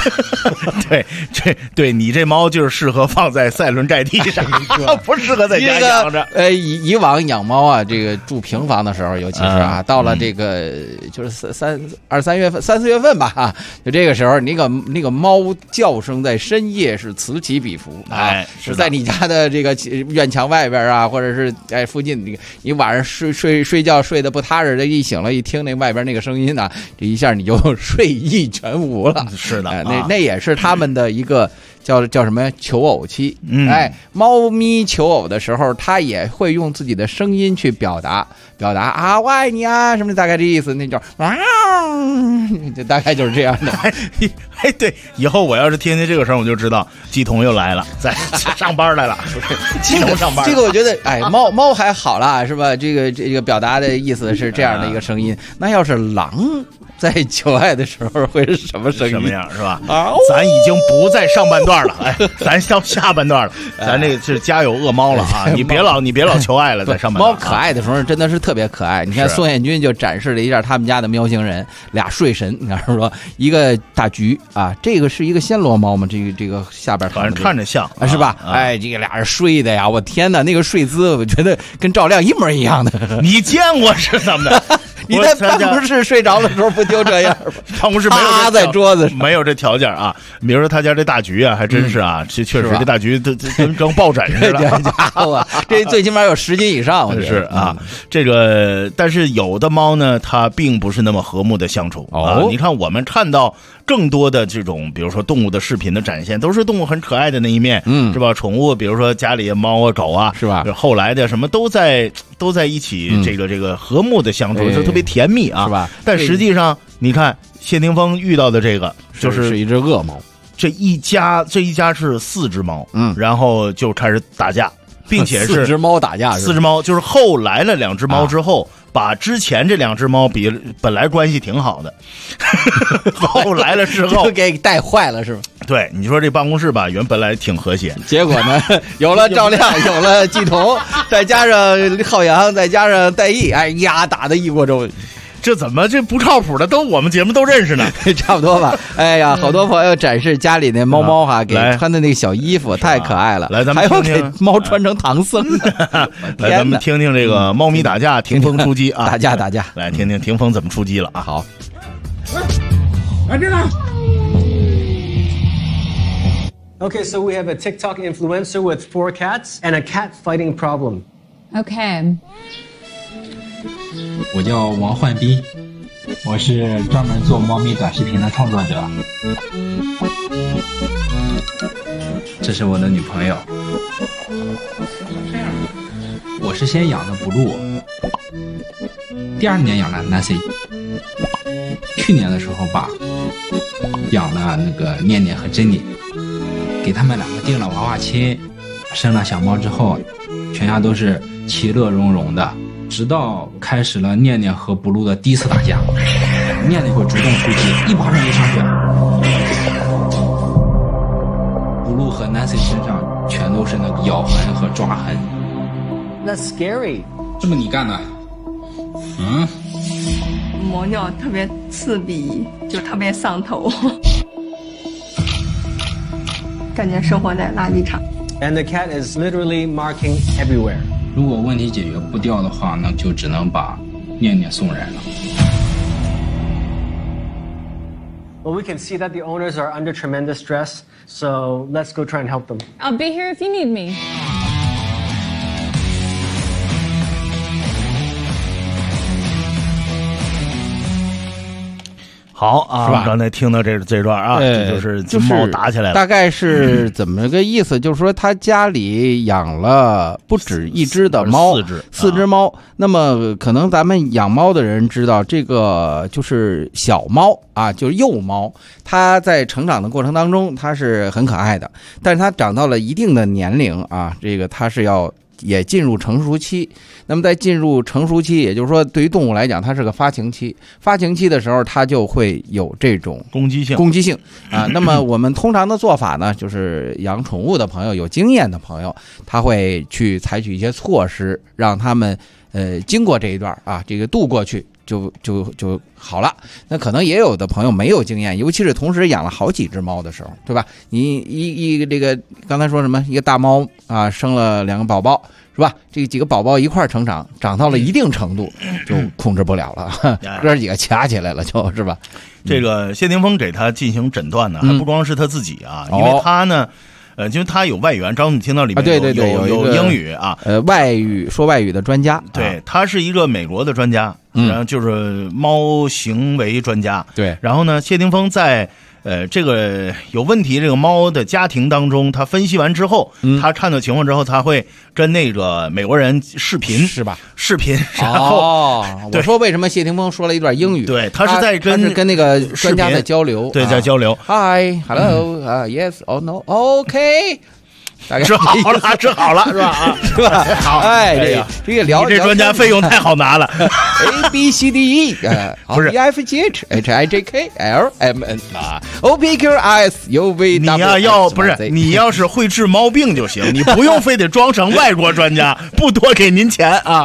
对你这猫就是适合放在赛伦寨地上，不适合在家养着。 以往养猫啊，这个住平房的时候，尤其是啊，到了这个就是3、4月份吧，啊，就这个时候，那个猫叫声在深夜是此起彼伏， 哎， 是在你家的这个院墙外边啊，或者是在附近，你晚上睡觉睡得不踏实的，一醒了，一听那外边那个声音呢，这一下你就睡意全无了。 是的， 那也是他们的一个叫什么求偶期。哎，猫咪求偶的时候，它也会用自己的声音去表达啊，我爱你啊，什么大概这意思，那叫就大概就是这样的。 哎，对，以后我要是听这个声，我就知道季彤又来了，在上班来了，季彤上班。 这个我觉得，哎，猫还好啦，是吧？这个表达的意思是这样的一个声音。那要是狼在求爱的时候会是什么声音？ 什么样是吧？咱已经不在上半段了，哎，咱到下半段了，咱这是家有恶猫了啊！你别老求爱了，在上半段。 猫可爱的时候真的是特别可爱。你看宋彦军就展示了一下他们家的喵星人，俩睡神，你看说一个大橘啊，这个是一个暹罗猫吗？这个下边反正看着像是吧？哎，这个俩人睡的呀，我天哪，那个睡姿我觉得跟赵亮一模一样的。 你见过是怎么的？ 你在办公室睡着的时候不就这样吗？ 办公室没有趴在桌子上， 没有这条件啊。比如说他家这大橘啊，还真是啊，确实这大橘跟抱枕似的。 这家伙，这最起码有10斤以上，我觉得是啊。这个，但是有的猫呢，它并不是那么和睦的相处啊。你看，我们看到更多的这种，比如说动物的视频的展现，都是动物很可爱的那一面，是吧？宠物，比如说家里猫啊、狗啊， 是吧？ 后来的什么都在一起，这个和睦的相处，就特别甜蜜啊， 是吧？ 但实际上，你看谢霆锋遇到的这个，就是一只恶猫。 这一家是4只猫，然后就开始打架，并且是 4只猫打架 ，4只猫就是后来了2只猫之后。把之前这2只猫比本来关系挺好的，后来了之后就给带坏了是吧？ 对，你说这办公室吧，本来挺和谐， 结果呢，有了赵亮，有了季彤，再加上浩洋，再加上戴毅，哎呀，打得一锅粥。 这怎么这不靠谱的都我们节目都认识呢？ 差不多吧。哎呀，好多朋友展示家里那猫哈，给穿的那个小衣服太可爱了。 来，咱们还有给猫穿成唐僧的。 来，咱们听听这个猫咪打架，霆锋出击啊！ 打架， 来听听霆锋怎么出击了啊！ 好， 来这了。 Okay, so we have a TikTok influencer with 4 cats and a cat fighting problem. Okay. 我叫王焕斌，我是专门做猫咪短视频的创作者。这是我的女朋友。我是先养的 Blue， 第2年养了 Nancy， 去年的时候吧，养了那个念念和珍妮，给他们2个订了娃娃亲，生了小猫之后，全家都是其乐融融的。直到开始了念念和 Blue 的第1次打架，念念会主动出击，一巴掌就上去。Blue 和 Nancy 身上全都是那个咬痕和抓痕。 That's scary。 这么你干的？ 磨尿特别刺鼻，就特别上头，感觉生活在垃圾场。 And the cat is literally marking everywhere。 如果问题解决不掉的话，那就只能把念念送人了。 Well, we can see that the owners are under tremendous stress, so let's go try and help them. I'll be here if you need me. 好啊， 是吧？ 刚才听到这段啊，这就是金猫打起来了。 大概是怎么个意思？就是说他家里养了不止一只的猫，4只猫。那么可能咱们养猫的人知道，这个就是小猫啊，就是幼猫，它在成长的过程当中，它是很可爱的，但是它长到了一定的年龄啊，这个它是也进入成熟期。那么在进入成熟期，也就是说对于动物来讲，它是个发情期。发情期的时候，它就会有这种攻击性啊。那么我们通常的做法呢，就是养宠物的朋友，有经验的朋友，他会去采取一些措施，让他们经过这一段啊，这个度过去。就好了。那可能也有的朋友没有经验，尤其是同时养了好几只猫的时候，对吧？你一个这个刚才说什么，一个大猫啊生了2个宝宝，是吧？这几个宝宝一块儿成长，长到了一定程度就控制不了了，哥几个掐起来了，就是吧？ 这个谢霆锋给他进行诊断呢，还不光是他自己啊，因为他呢。因为他有外援，张总听到里面有英语啊， 说外语的专家， 对，他是一个美国的专家，然后就是猫行为专家， 对， 然后呢，谢霆锋在这个有问题这个猫的家庭当中，他分析完之后，他看到情况之后，他会跟那个美国人视频， 是吧？ 视频，然后我说为什么谢霆锋说了一段英语？ 对，他是在跟那个专家在交流， 对，在交流。 Hi, hello, yes or no? OK。 治好了是吧？ 是吧？ 好， 这个聊， 你这专家费用太好拿了。 A B C D E 不是 E F G H H I J K L M N O P Q R S U V W。 你要是会治猫病就行，你不用非得装成外国专家，不多给您钱啊。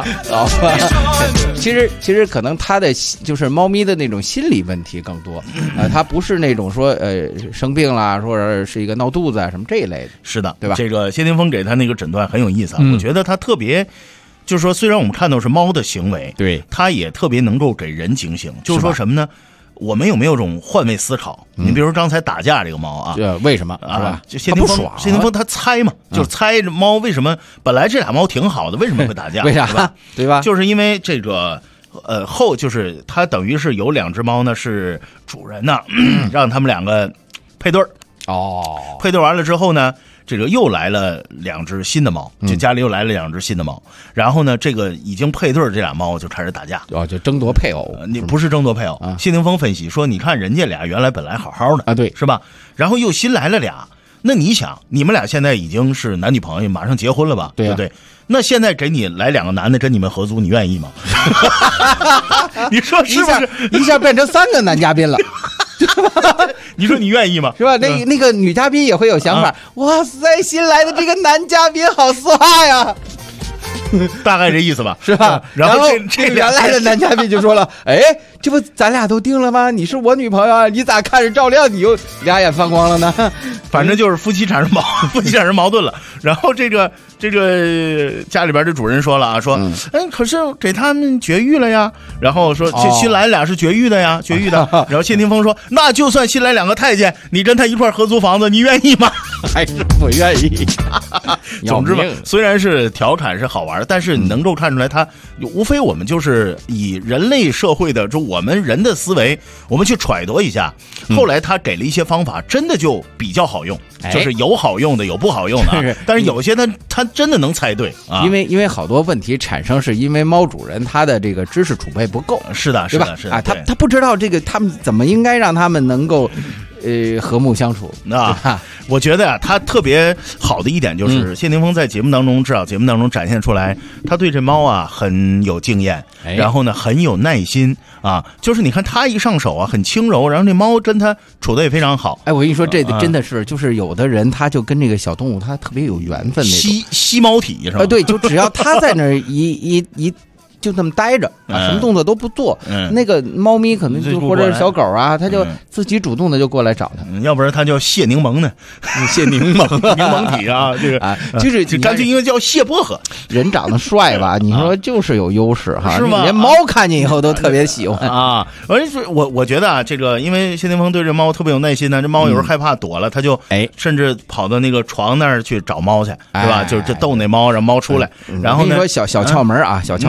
其实可能他的就是猫咪的那种心理问题更多，他不是那种说生病啦，或者是一个闹肚子啊什么这一类的。 是的， 对吧？ 这个谢霆锋给他那个诊断很有意思啊，我觉得他特别。就是说，虽然我们看到是猫的行为， 对， 它也特别能够给人警醒。就是说什么呢？我们有没有种换位思考？你比如说刚才打架这个猫啊， 为什么是吧？ 就谢霆锋他猜嘛，就是猜着猫为什么本来这俩猫挺好的，为什么会打架？ 为啥？对吧？ 就是因为这个就是它等于是有2只猫呢，是主人呢让他们2个配对配对完了之后呢。这个又来了2只新的猫，就家里又来了2只新的猫，然后呢，这个已经配对这俩猫就开始打架， 就争夺配偶。 你不是争夺配偶，谢霆锋分析说，你看人家俩原来本来好好的啊，对， 是吧？然后又新来了俩，那你想，你们俩现在已经是男女朋友，马上结婚了吧？对不对？那现在给你来2个男的跟你们合租，你愿意吗？你说是不是？ 一下变成3个男嘉宾了。 你说你愿意吗？ 是吧？那个女嘉宾也会有想法。哇塞，新来的这个男嘉宾好帅呀！ 大概这意思吧， 是吧？ 然后这原来的男嘉宾就说了：“哎，这不咱俩都定了吗？你是我女朋友啊，你咋看着照亮你又俩眼放光了呢？” 反正就是夫妻产生矛盾了。然后这个家里边的主人说了啊，说可是给他们绝育了呀。然后说新来俩是绝育的呀，绝育的。然后谢霆锋说，那就算新来2个太监，你跟他一块合租房子，你愿意吗？ 还是不愿意。 总之嘛，虽然是调侃是好玩，但是能够看出来他无非我们就是以人类社会的就我们人的思维，我们去揣度一下。后来他给了一些方法，真的就比较好用，就是有好用的，有不好用的，但是有些他真的能猜对啊。 因为好多问题产生是因为猫主人他的这个知识储备不够。 是的， 对吧？啊，他不知道这个他们怎么应该让他们能够和睦相处啊。我觉得他特别好的一点就是谢霆锋在节目当中展现出来，他对这猫啊很有经验，然后呢很有耐心啊。就是你看他一上手啊很轻柔，然后这猫跟他处的也非常好。 我跟你说，这真的是就是有的人他就跟这个小动物他特别有缘分那种吸猫体是吧？ 对，就只要他在那儿一就那么待着啊，什么动作都不做。那个猫咪可能就或者是小狗啊，它就自己主动的就过来找它。 要不然它叫谢柠檬呢？ 谢柠檬， 柠檬体啊，这个啊，就是干脆应该叫谢薄荷。 人长得帅吧？你说就是有优势哈， 是吗？ 连猫看见以后都特别喜欢啊。我觉得啊，这个因为谢霆锋对这猫特别有耐心呢，这猫有时候害怕躲了，他就甚至跑到那个床那儿去找猫去，对吧？就是这逗那猫，让猫出来。然后呢， 你说小窍门啊，小窍门这个。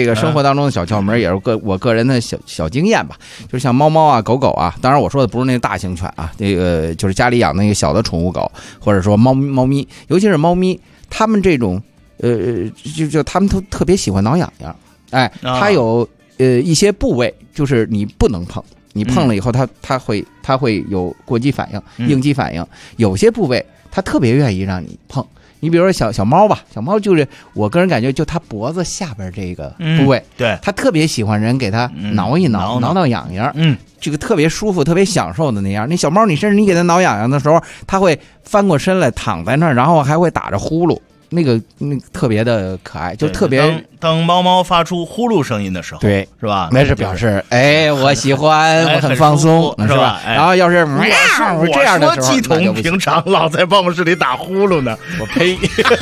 个生活当中的小窍门，也是我个人的小经验吧。就是像猫猫啊、狗狗啊，当然我说的不是那个大型犬啊，这个就是家里养那个小的宠物狗，或者说猫咪，尤其是猫咪，它们这种就它们都特别喜欢挠痒痒。哎，它有一些部位就是你不能碰。你碰了以后，它会有过激反应、应激反应。有些部位它特别愿意让你碰。你比如说小猫吧，小猫就是我个人感觉，就它脖子下边这个部位， 对， 它特别喜欢人给它挠一挠痒痒，这个特别舒服、特别享受的那样。那小猫，你甚至你给它挠痒痒的时候，它会翻过身来躺在那儿，然后还会打着呼噜。那个特别的可爱，就特别当猫猫发出呼噜声音的时候， 对， 是吧？ 那是表示我喜欢，我很放松，是吧？然后要是这样的时候， 季彤平常老在办公室里打呼噜呢， 我呸！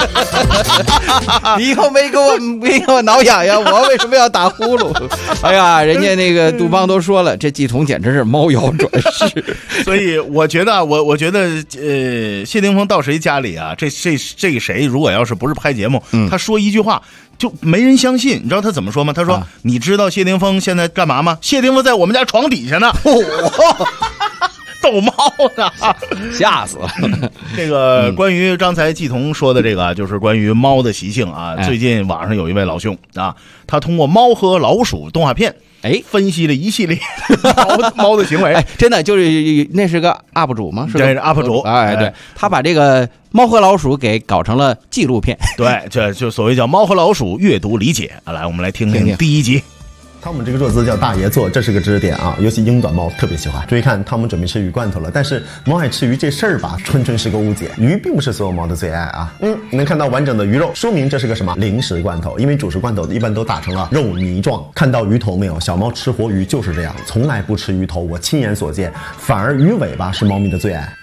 你以后没给我挠痒痒，我为什么要打呼噜？哎呀，人家那个杜邦都说了，这季彤简直是猫妖转世。 所以我觉得谢霆锋到谁家里啊？这个谁如果要是不是拍节目，他说一句话就没人相信。你知道他怎么说吗？他说：“你知道谢霆锋现在干嘛吗？谢霆锋在我们家床底下呢。”逗猫呢， 吓死了。 这个关于刚才季彤说的这个，就是关于猫的习性啊。最近网上有一位老兄啊，他通过《猫和老鼠》动画片。分析了一系列猫的行为， 真的就是那是个 UP 主吗？ 对，是 UP 主。 对，他把这个猫和老鼠给搞成了纪录片。 对，这就所谓叫猫和老鼠阅读理解。来，我们来听听第一集。 汤姆这个坐姿叫大爷坐，这是个知识点啊，尤其英短猫特别喜欢。注意看，汤姆准备吃鱼罐头了，但是猫爱吃鱼这事儿吧，纯是个误解。鱼并不是所有猫的最爱啊。能看到完整的鱼肉，说明这是个什么零食罐头，因为主食罐头一般都打成了肉泥状。看到鱼头没有？小猫吃活鱼就是这样，从来不吃鱼头，我亲眼所见，反而鱼尾巴是猫咪的最爱。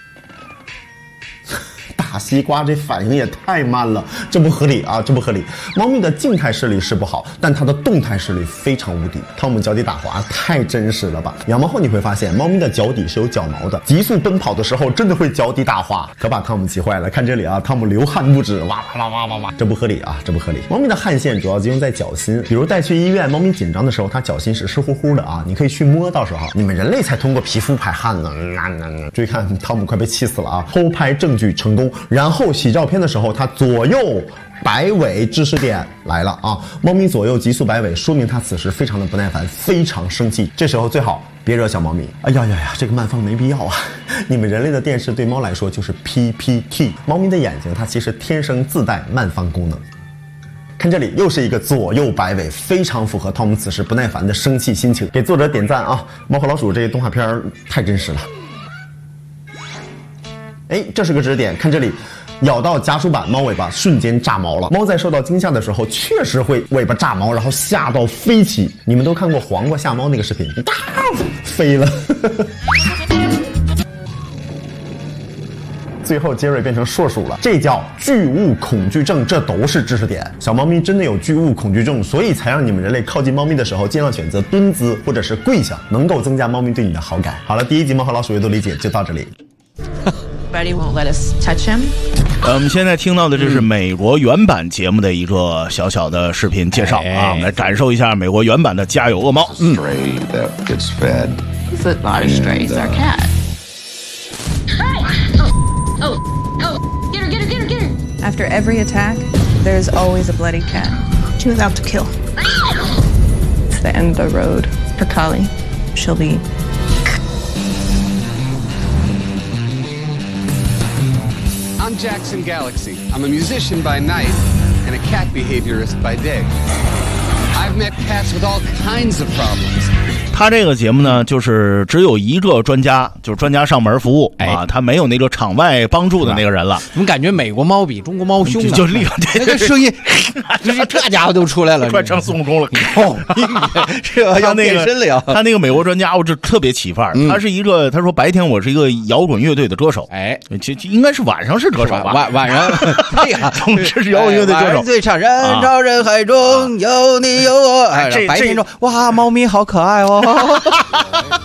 大西瓜这反应也太慢了，这不合理啊，这不合理。猫咪的静态视力是不好，但它的动态视力非常无敌。汤姆脚底打滑太真实了吧？养猫后你会发现，猫咪的脚底是有脚毛的，急速奔跑的时候真的会脚底打滑，可把汤姆急坏了。看这里啊，汤姆流汗不止，哇哇哇哇哇，这不合理啊，这不合理。猫咪的汗腺主要集中在脚心，比如带去医院，猫咪紧张的时候，它脚心是湿乎乎的啊，你可以去摸，到时候你们人类才通过皮肤排汗呢。注意看，汤姆快被气死了啊！偷拍证据成功。然后洗照片的时候，它左右摆尾，知识点来了啊！猫咪左右急速摆尾，说明它此时非常的不耐烦，非常生气。这时候最好别惹小猫咪。哎呀呀呀，这个慢放没必要啊！你们人类的电视对猫来说就是 PPT， 猫咪的眼睛它其实天生自带慢放功能。看这里又是一个左右摆尾，非常符合汤姆此时不耐烦的生气心情。给作者点赞啊！猫和老鼠这个动画片太真实了。这是个知识点，看这里，咬到夹鼠板，猫尾巴瞬间炸毛了。猫在受到惊吓的时候，确实会尾巴炸毛，然后吓到飞起。你们都看过黄瓜吓猫那个视频，飞了。最后杰瑞变成硕鼠了，这叫巨物恐惧症，这都是知识点。小猫咪真的有巨物恐惧症，所以才让你们人类靠近猫咪的时候尽量选择蹲姿或者是跪下，能够增加猫咪对你的好感。好了，第一集猫和老鼠阅读理解就到这里。 Freddie won't let us touch him. 我们现在听到的这是美国原版节目的一个小小的视频介绍啊，我们来感受一下美国原版的《家有恶猫》。 Stray that gets fed. It's not a stray, it's our cat. Oh, get her. After every attack, there's always a bloody cat. She was out to kill. It's the end of the road for Kali. She'll be... I'm Jackson Galaxy. I'm a musician by night and a cat behaviorist by day. I've met cats with all kinds of problems. 他这个节目呢，就是只有一个专家，就是专家上门服务啊，他没有那个场外帮助的那个人了。 怎么感觉美国猫比中国猫凶呢？ 就厉害， 那个声音，这家伙都出来了， 快成孙悟空了。 这要变身了呀！ 他那个美国专家，我这特别起范儿。他是一个，他说白天我是一个摇滚乐队的歌手，这应该是晚上是歌手吧？ 晚上，对呀， 总之是摇滚乐队歌手。 最唱人潮人海中有你有我，白天中哇，猫咪好可爱哦。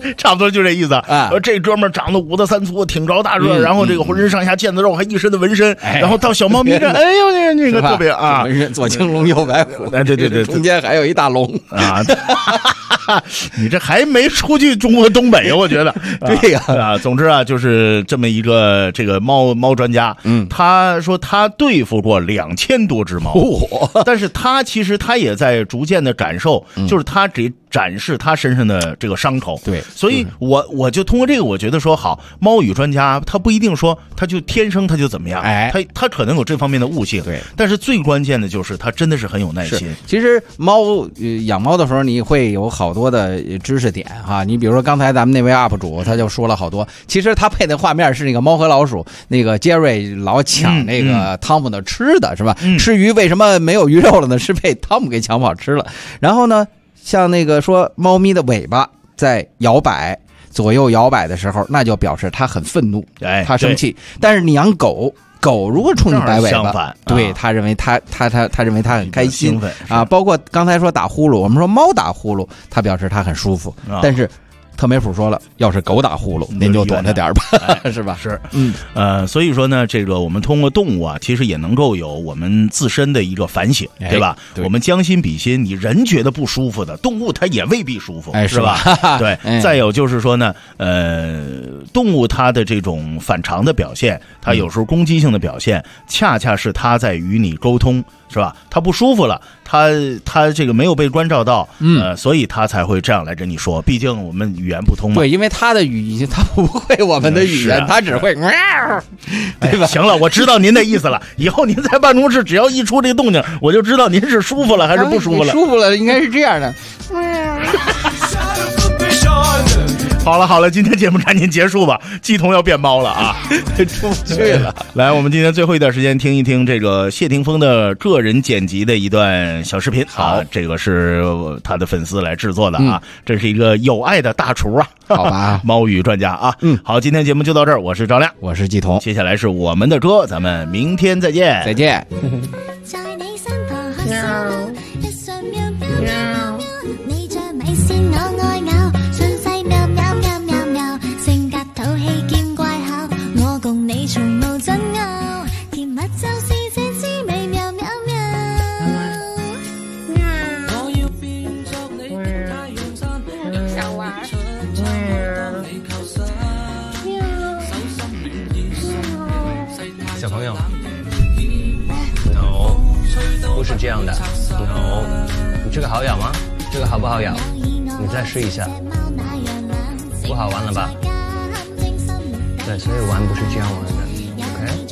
差不多就这意思啊。这哥们儿长得五大三粗，挺着大个，然后这个浑身上下腱子肉，还一身的纹身，然后到小猫咪这，哎呦，那个特别啊， 纹身左青龙右白虎， 哎，对， 中间还有一大龙啊。你这还没出去中国东北啊？我觉得对呀啊。总之啊，就是这么一个这个猫专家，他说他对付过2000多只猫，但是他其实他也在逐渐的感受，就是他只展示他身上的这个伤口。 对， 所以我就通过这个，我觉得说好，猫语专家他不一定说他就天生他就怎么样，他可能有这方面的悟性， 对， 但是最关键的就是他真的是很有耐心。 其实养猫的时候，你会有好多的知识点哈。你比如说刚才咱们那位 UP 主他就说了好多，其实他配的画面是那个猫和老鼠，那个杰瑞老抢那个汤姆的吃的是吧？吃鱼为什么没有鱼肉了呢？是被汤姆给抢跑吃了。然后呢，像那个说猫咪的尾巴在摇摆左右摇摆的时候，那就表示它很愤怒，它生气。但是你养狗如果冲你摆尾巴，对，他认为他认为他很开心啊。包括刚才说打呼噜，我们说猫打呼噜，他表示他很舒服，但是特梅普说了，要是狗打呼噜，您就躲着点吧，是吧？ 是，所以说呢，这个我们通过动物啊，其实也能够有我们自身的一个反省，对吧？我们将心比心，你人觉得不舒服的，动物它也未必舒服，是吧？对。再有就是说呢，动物它的这种反常的表现，它有时候攻击性的表现，恰恰是它在与你沟通。是吧？他不舒服了，他这个没有被关照到，所以他才会这样来跟你说。毕竟我们语言不通嘛。 对，因为他的语言他不会我们的语言，他只会对吧？行了，我知道您的意思了。以后您在办公室只要一出这动静，我就知道您是舒服了还是不舒服了。 舒服了，应该是这样的。 好了，今天节目赶紧结束吧，季彤要变猫了啊， 出不去了。 来，我们今天最后一段时间听一听这个谢霆锋的个人剪辑的一段小视频。好，这个是他的粉丝来制作的啊，这是一个有爱的大厨啊， 好吧， 猫语专家啊。好，今天节目就到这儿，我是赵亮， 我是季彤， 接下来是我们的歌，咱们明天再见， 再见。 小朋友 ，no， 不是这样的 ，no， 你这个好咬吗？这个好不好咬？你再试一下，不好玩了吧？对，所以玩不是这样玩的 ，OK？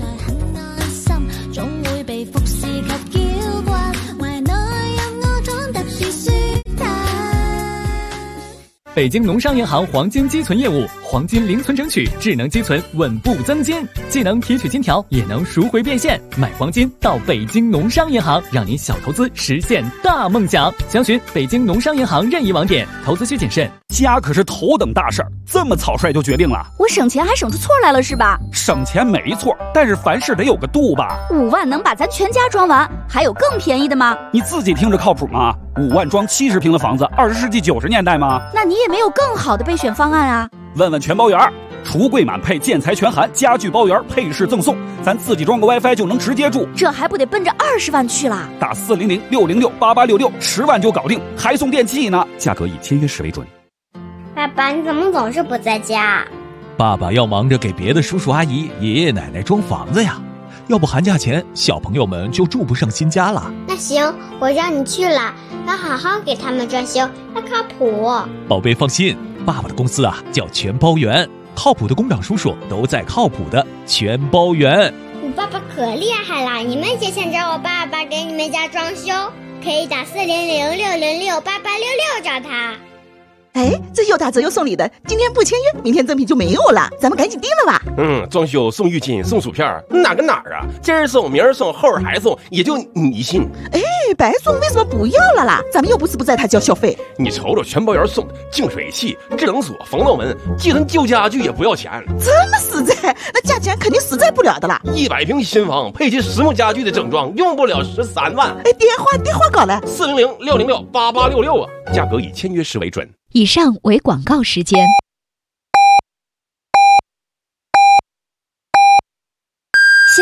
北京农商银行黄金积存业务，黄金零存整取，智能积存，稳步增金，既能提取金条，也能赎回变现。买黄金到北京农商银行，让您小投资实现大梦想。详询北京农商银行任意网点，投资需谨慎。 家可是头等大事儿，这么草率就决定了？ 我省钱还省出错来了是吧？ 省钱没错，但是凡事得有个度吧。 5万能把咱全家装完，还有更便宜的吗？ 你自己听着靠谱吗？5万装70平的房子，20世纪90年代吗？ 那你也没有更好的备选方案啊？ 问问全包圆，橱柜满配，建材全含，家具包圆，配饰赠送，咱自己装个 WiFi 就能直接住， 这还不得奔着20万去啦？ 打400-606-8866，10万就搞定，还送电器呢，价格以签约时为准。 爸爸，你怎么总是不在家？ 爸爸要忙着给别的叔叔阿姨、爷爷奶奶装房子呀，要不寒假前小朋友们就住不上新家了。 那行，我让你去了，要好好给他们装修，要靠谱。 宝贝放心，爸爸的公司啊叫全包圆，靠谱的工长叔叔都在靠谱的全包圆。 你爸爸可厉害了，你们也想找我爸爸给你们家装修，可以打400-606-8866找他。 哎，这又打折又送礼的，今天不签约，明天赠品就没有了，咱们赶紧订了吧。 装修送浴巾送薯片，哪跟哪儿啊？今儿送明儿送后儿还送，也就你信。 哎，白送为什么不要了啦？咱们又不是不在他交小费。 你瞅瞅全包圆送的净水器、智能锁、防盗门，寄存旧家具也不要钱。 这么实在，那价钱肯定实在不了的啦。 100平新房配齐实木家具的整装，用不了13万。 哎，电话搞来 ，400-606-8866啊，价格以签约时为准。 以上为广告时间。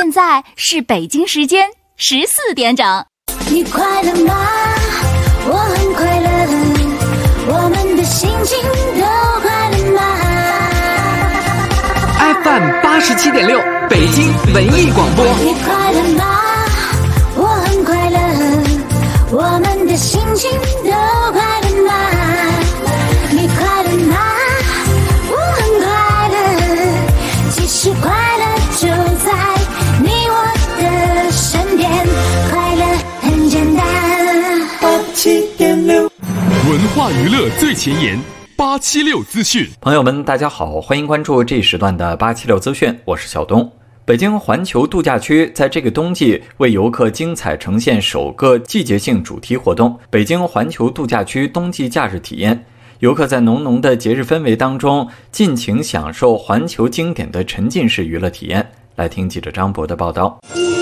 现在是北京时间14点整。 你快乐吗？我很快乐，我们的心情都快乐吗？ FM 87.6，北京文艺广播。 你快乐吗？我很快乐，我们的心情都快乐吗？你快乐吗？我很快乐，其实快乐就在你我的身边，快乐很简单。87.6， 文化娱乐最前沿，876资讯。 朋友们大家好，欢迎关注这时段的876资讯，我是小东。北京环球度假区在这个冬季为游客精彩呈现首个季节性主题活动——北京环球度假区冬季假日体验。游客在浓浓的节日氛围当中，尽情享受环球经典的沉浸式娱乐体验。来听记者张博的报道。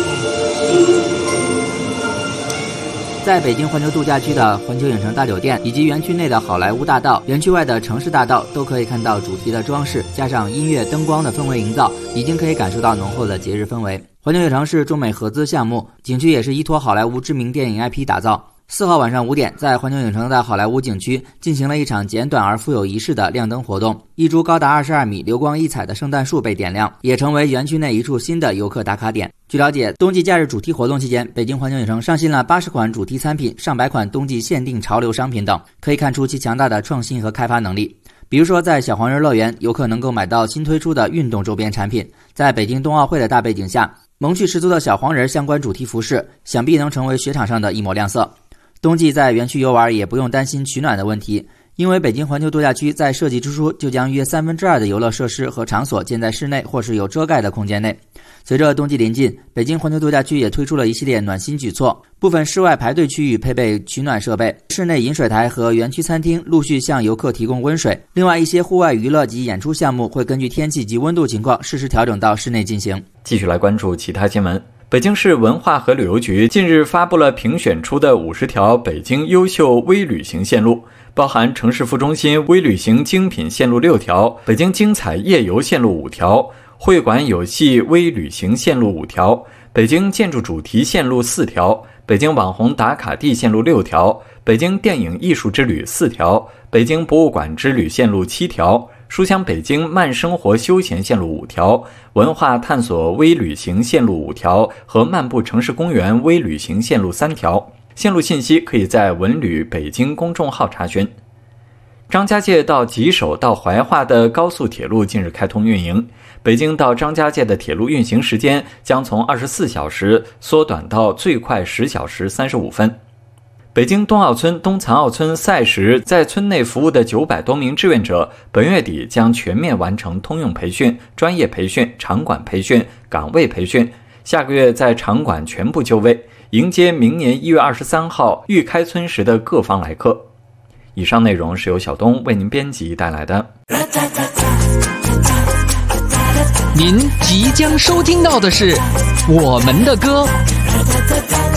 在北京环球度假区的环球影城大酒店以及园区内的好莱坞大道、园区外的城市大道，都可以看到主题的装饰，加上音乐、灯光的氛围营造，已经可以感受到浓厚的节日氛围。环球影城是中美合资项目，景区也是依托好莱坞知名电影 IP 打造。4号晚上5点，在环球影城的好莱坞景区进行了一场简短而富有仪式的亮灯活动，一株高达22米、流光溢彩的圣诞树被点亮，也成为园区内一处新的游客打卡点。据了解，冬季假日主题活动期间，北京环球影城上新了80款主题餐品、上百款冬季限定潮流商品等，可以看出其强大的创新和开发能力。比如说，在小黄人乐园，游客能够买到新推出的运动周边产品；在北京冬奥会的大背景下，萌趣十足的小黄人相关主题服饰，想必能成为雪场上的一抹亮色。冬季在园区游玩也不用担心取暖的问题，因为北京环球度假区在设计之初就将约2/3的游乐设施和场所建在室内或是有遮盖的空间内。随着冬季临近，北京环球度假区也推出了一系列暖心举措，部分室外排队区域配备取暖设备，室内饮水台和园区餐厅陆续向游客提供温水。另外，一些户外娱乐及演出项目会根据天气及温度情况适时调整到室内进行。 继续来关注其他新闻。北京市文化和旅游局近日发布了评选出的50条北京优秀微旅行线路，包含城市副中心微旅行精品线路6条，北京精彩夜游线路5条，会馆有戏微旅行线路5条，北京建筑主题线路4条，北京网红打卡地线路6条，北京电影艺术之旅4条，北京博物馆之旅线路7条，书香北京慢生活休闲线路5条，文化探索微旅行线路5条和漫步城市公园微旅行线路3条。线路信息可以在文旅北京公众号查询。张家界到吉首到怀化的高速铁路近日开通运营，北京到张家界的铁路运行时间将从24小时缩短到最快10小时35分。北京冬奥村冬残奥村赛时在村内服务的900多名志愿者，本月底将全面完成通用培训、专业培训、场馆培训、岗位培训，下个月在场馆全部就位，迎接明年1月23号欲开村时的各方来客。以上内容是由小东为您编辑带来的。 您即将收听到的是我们的歌。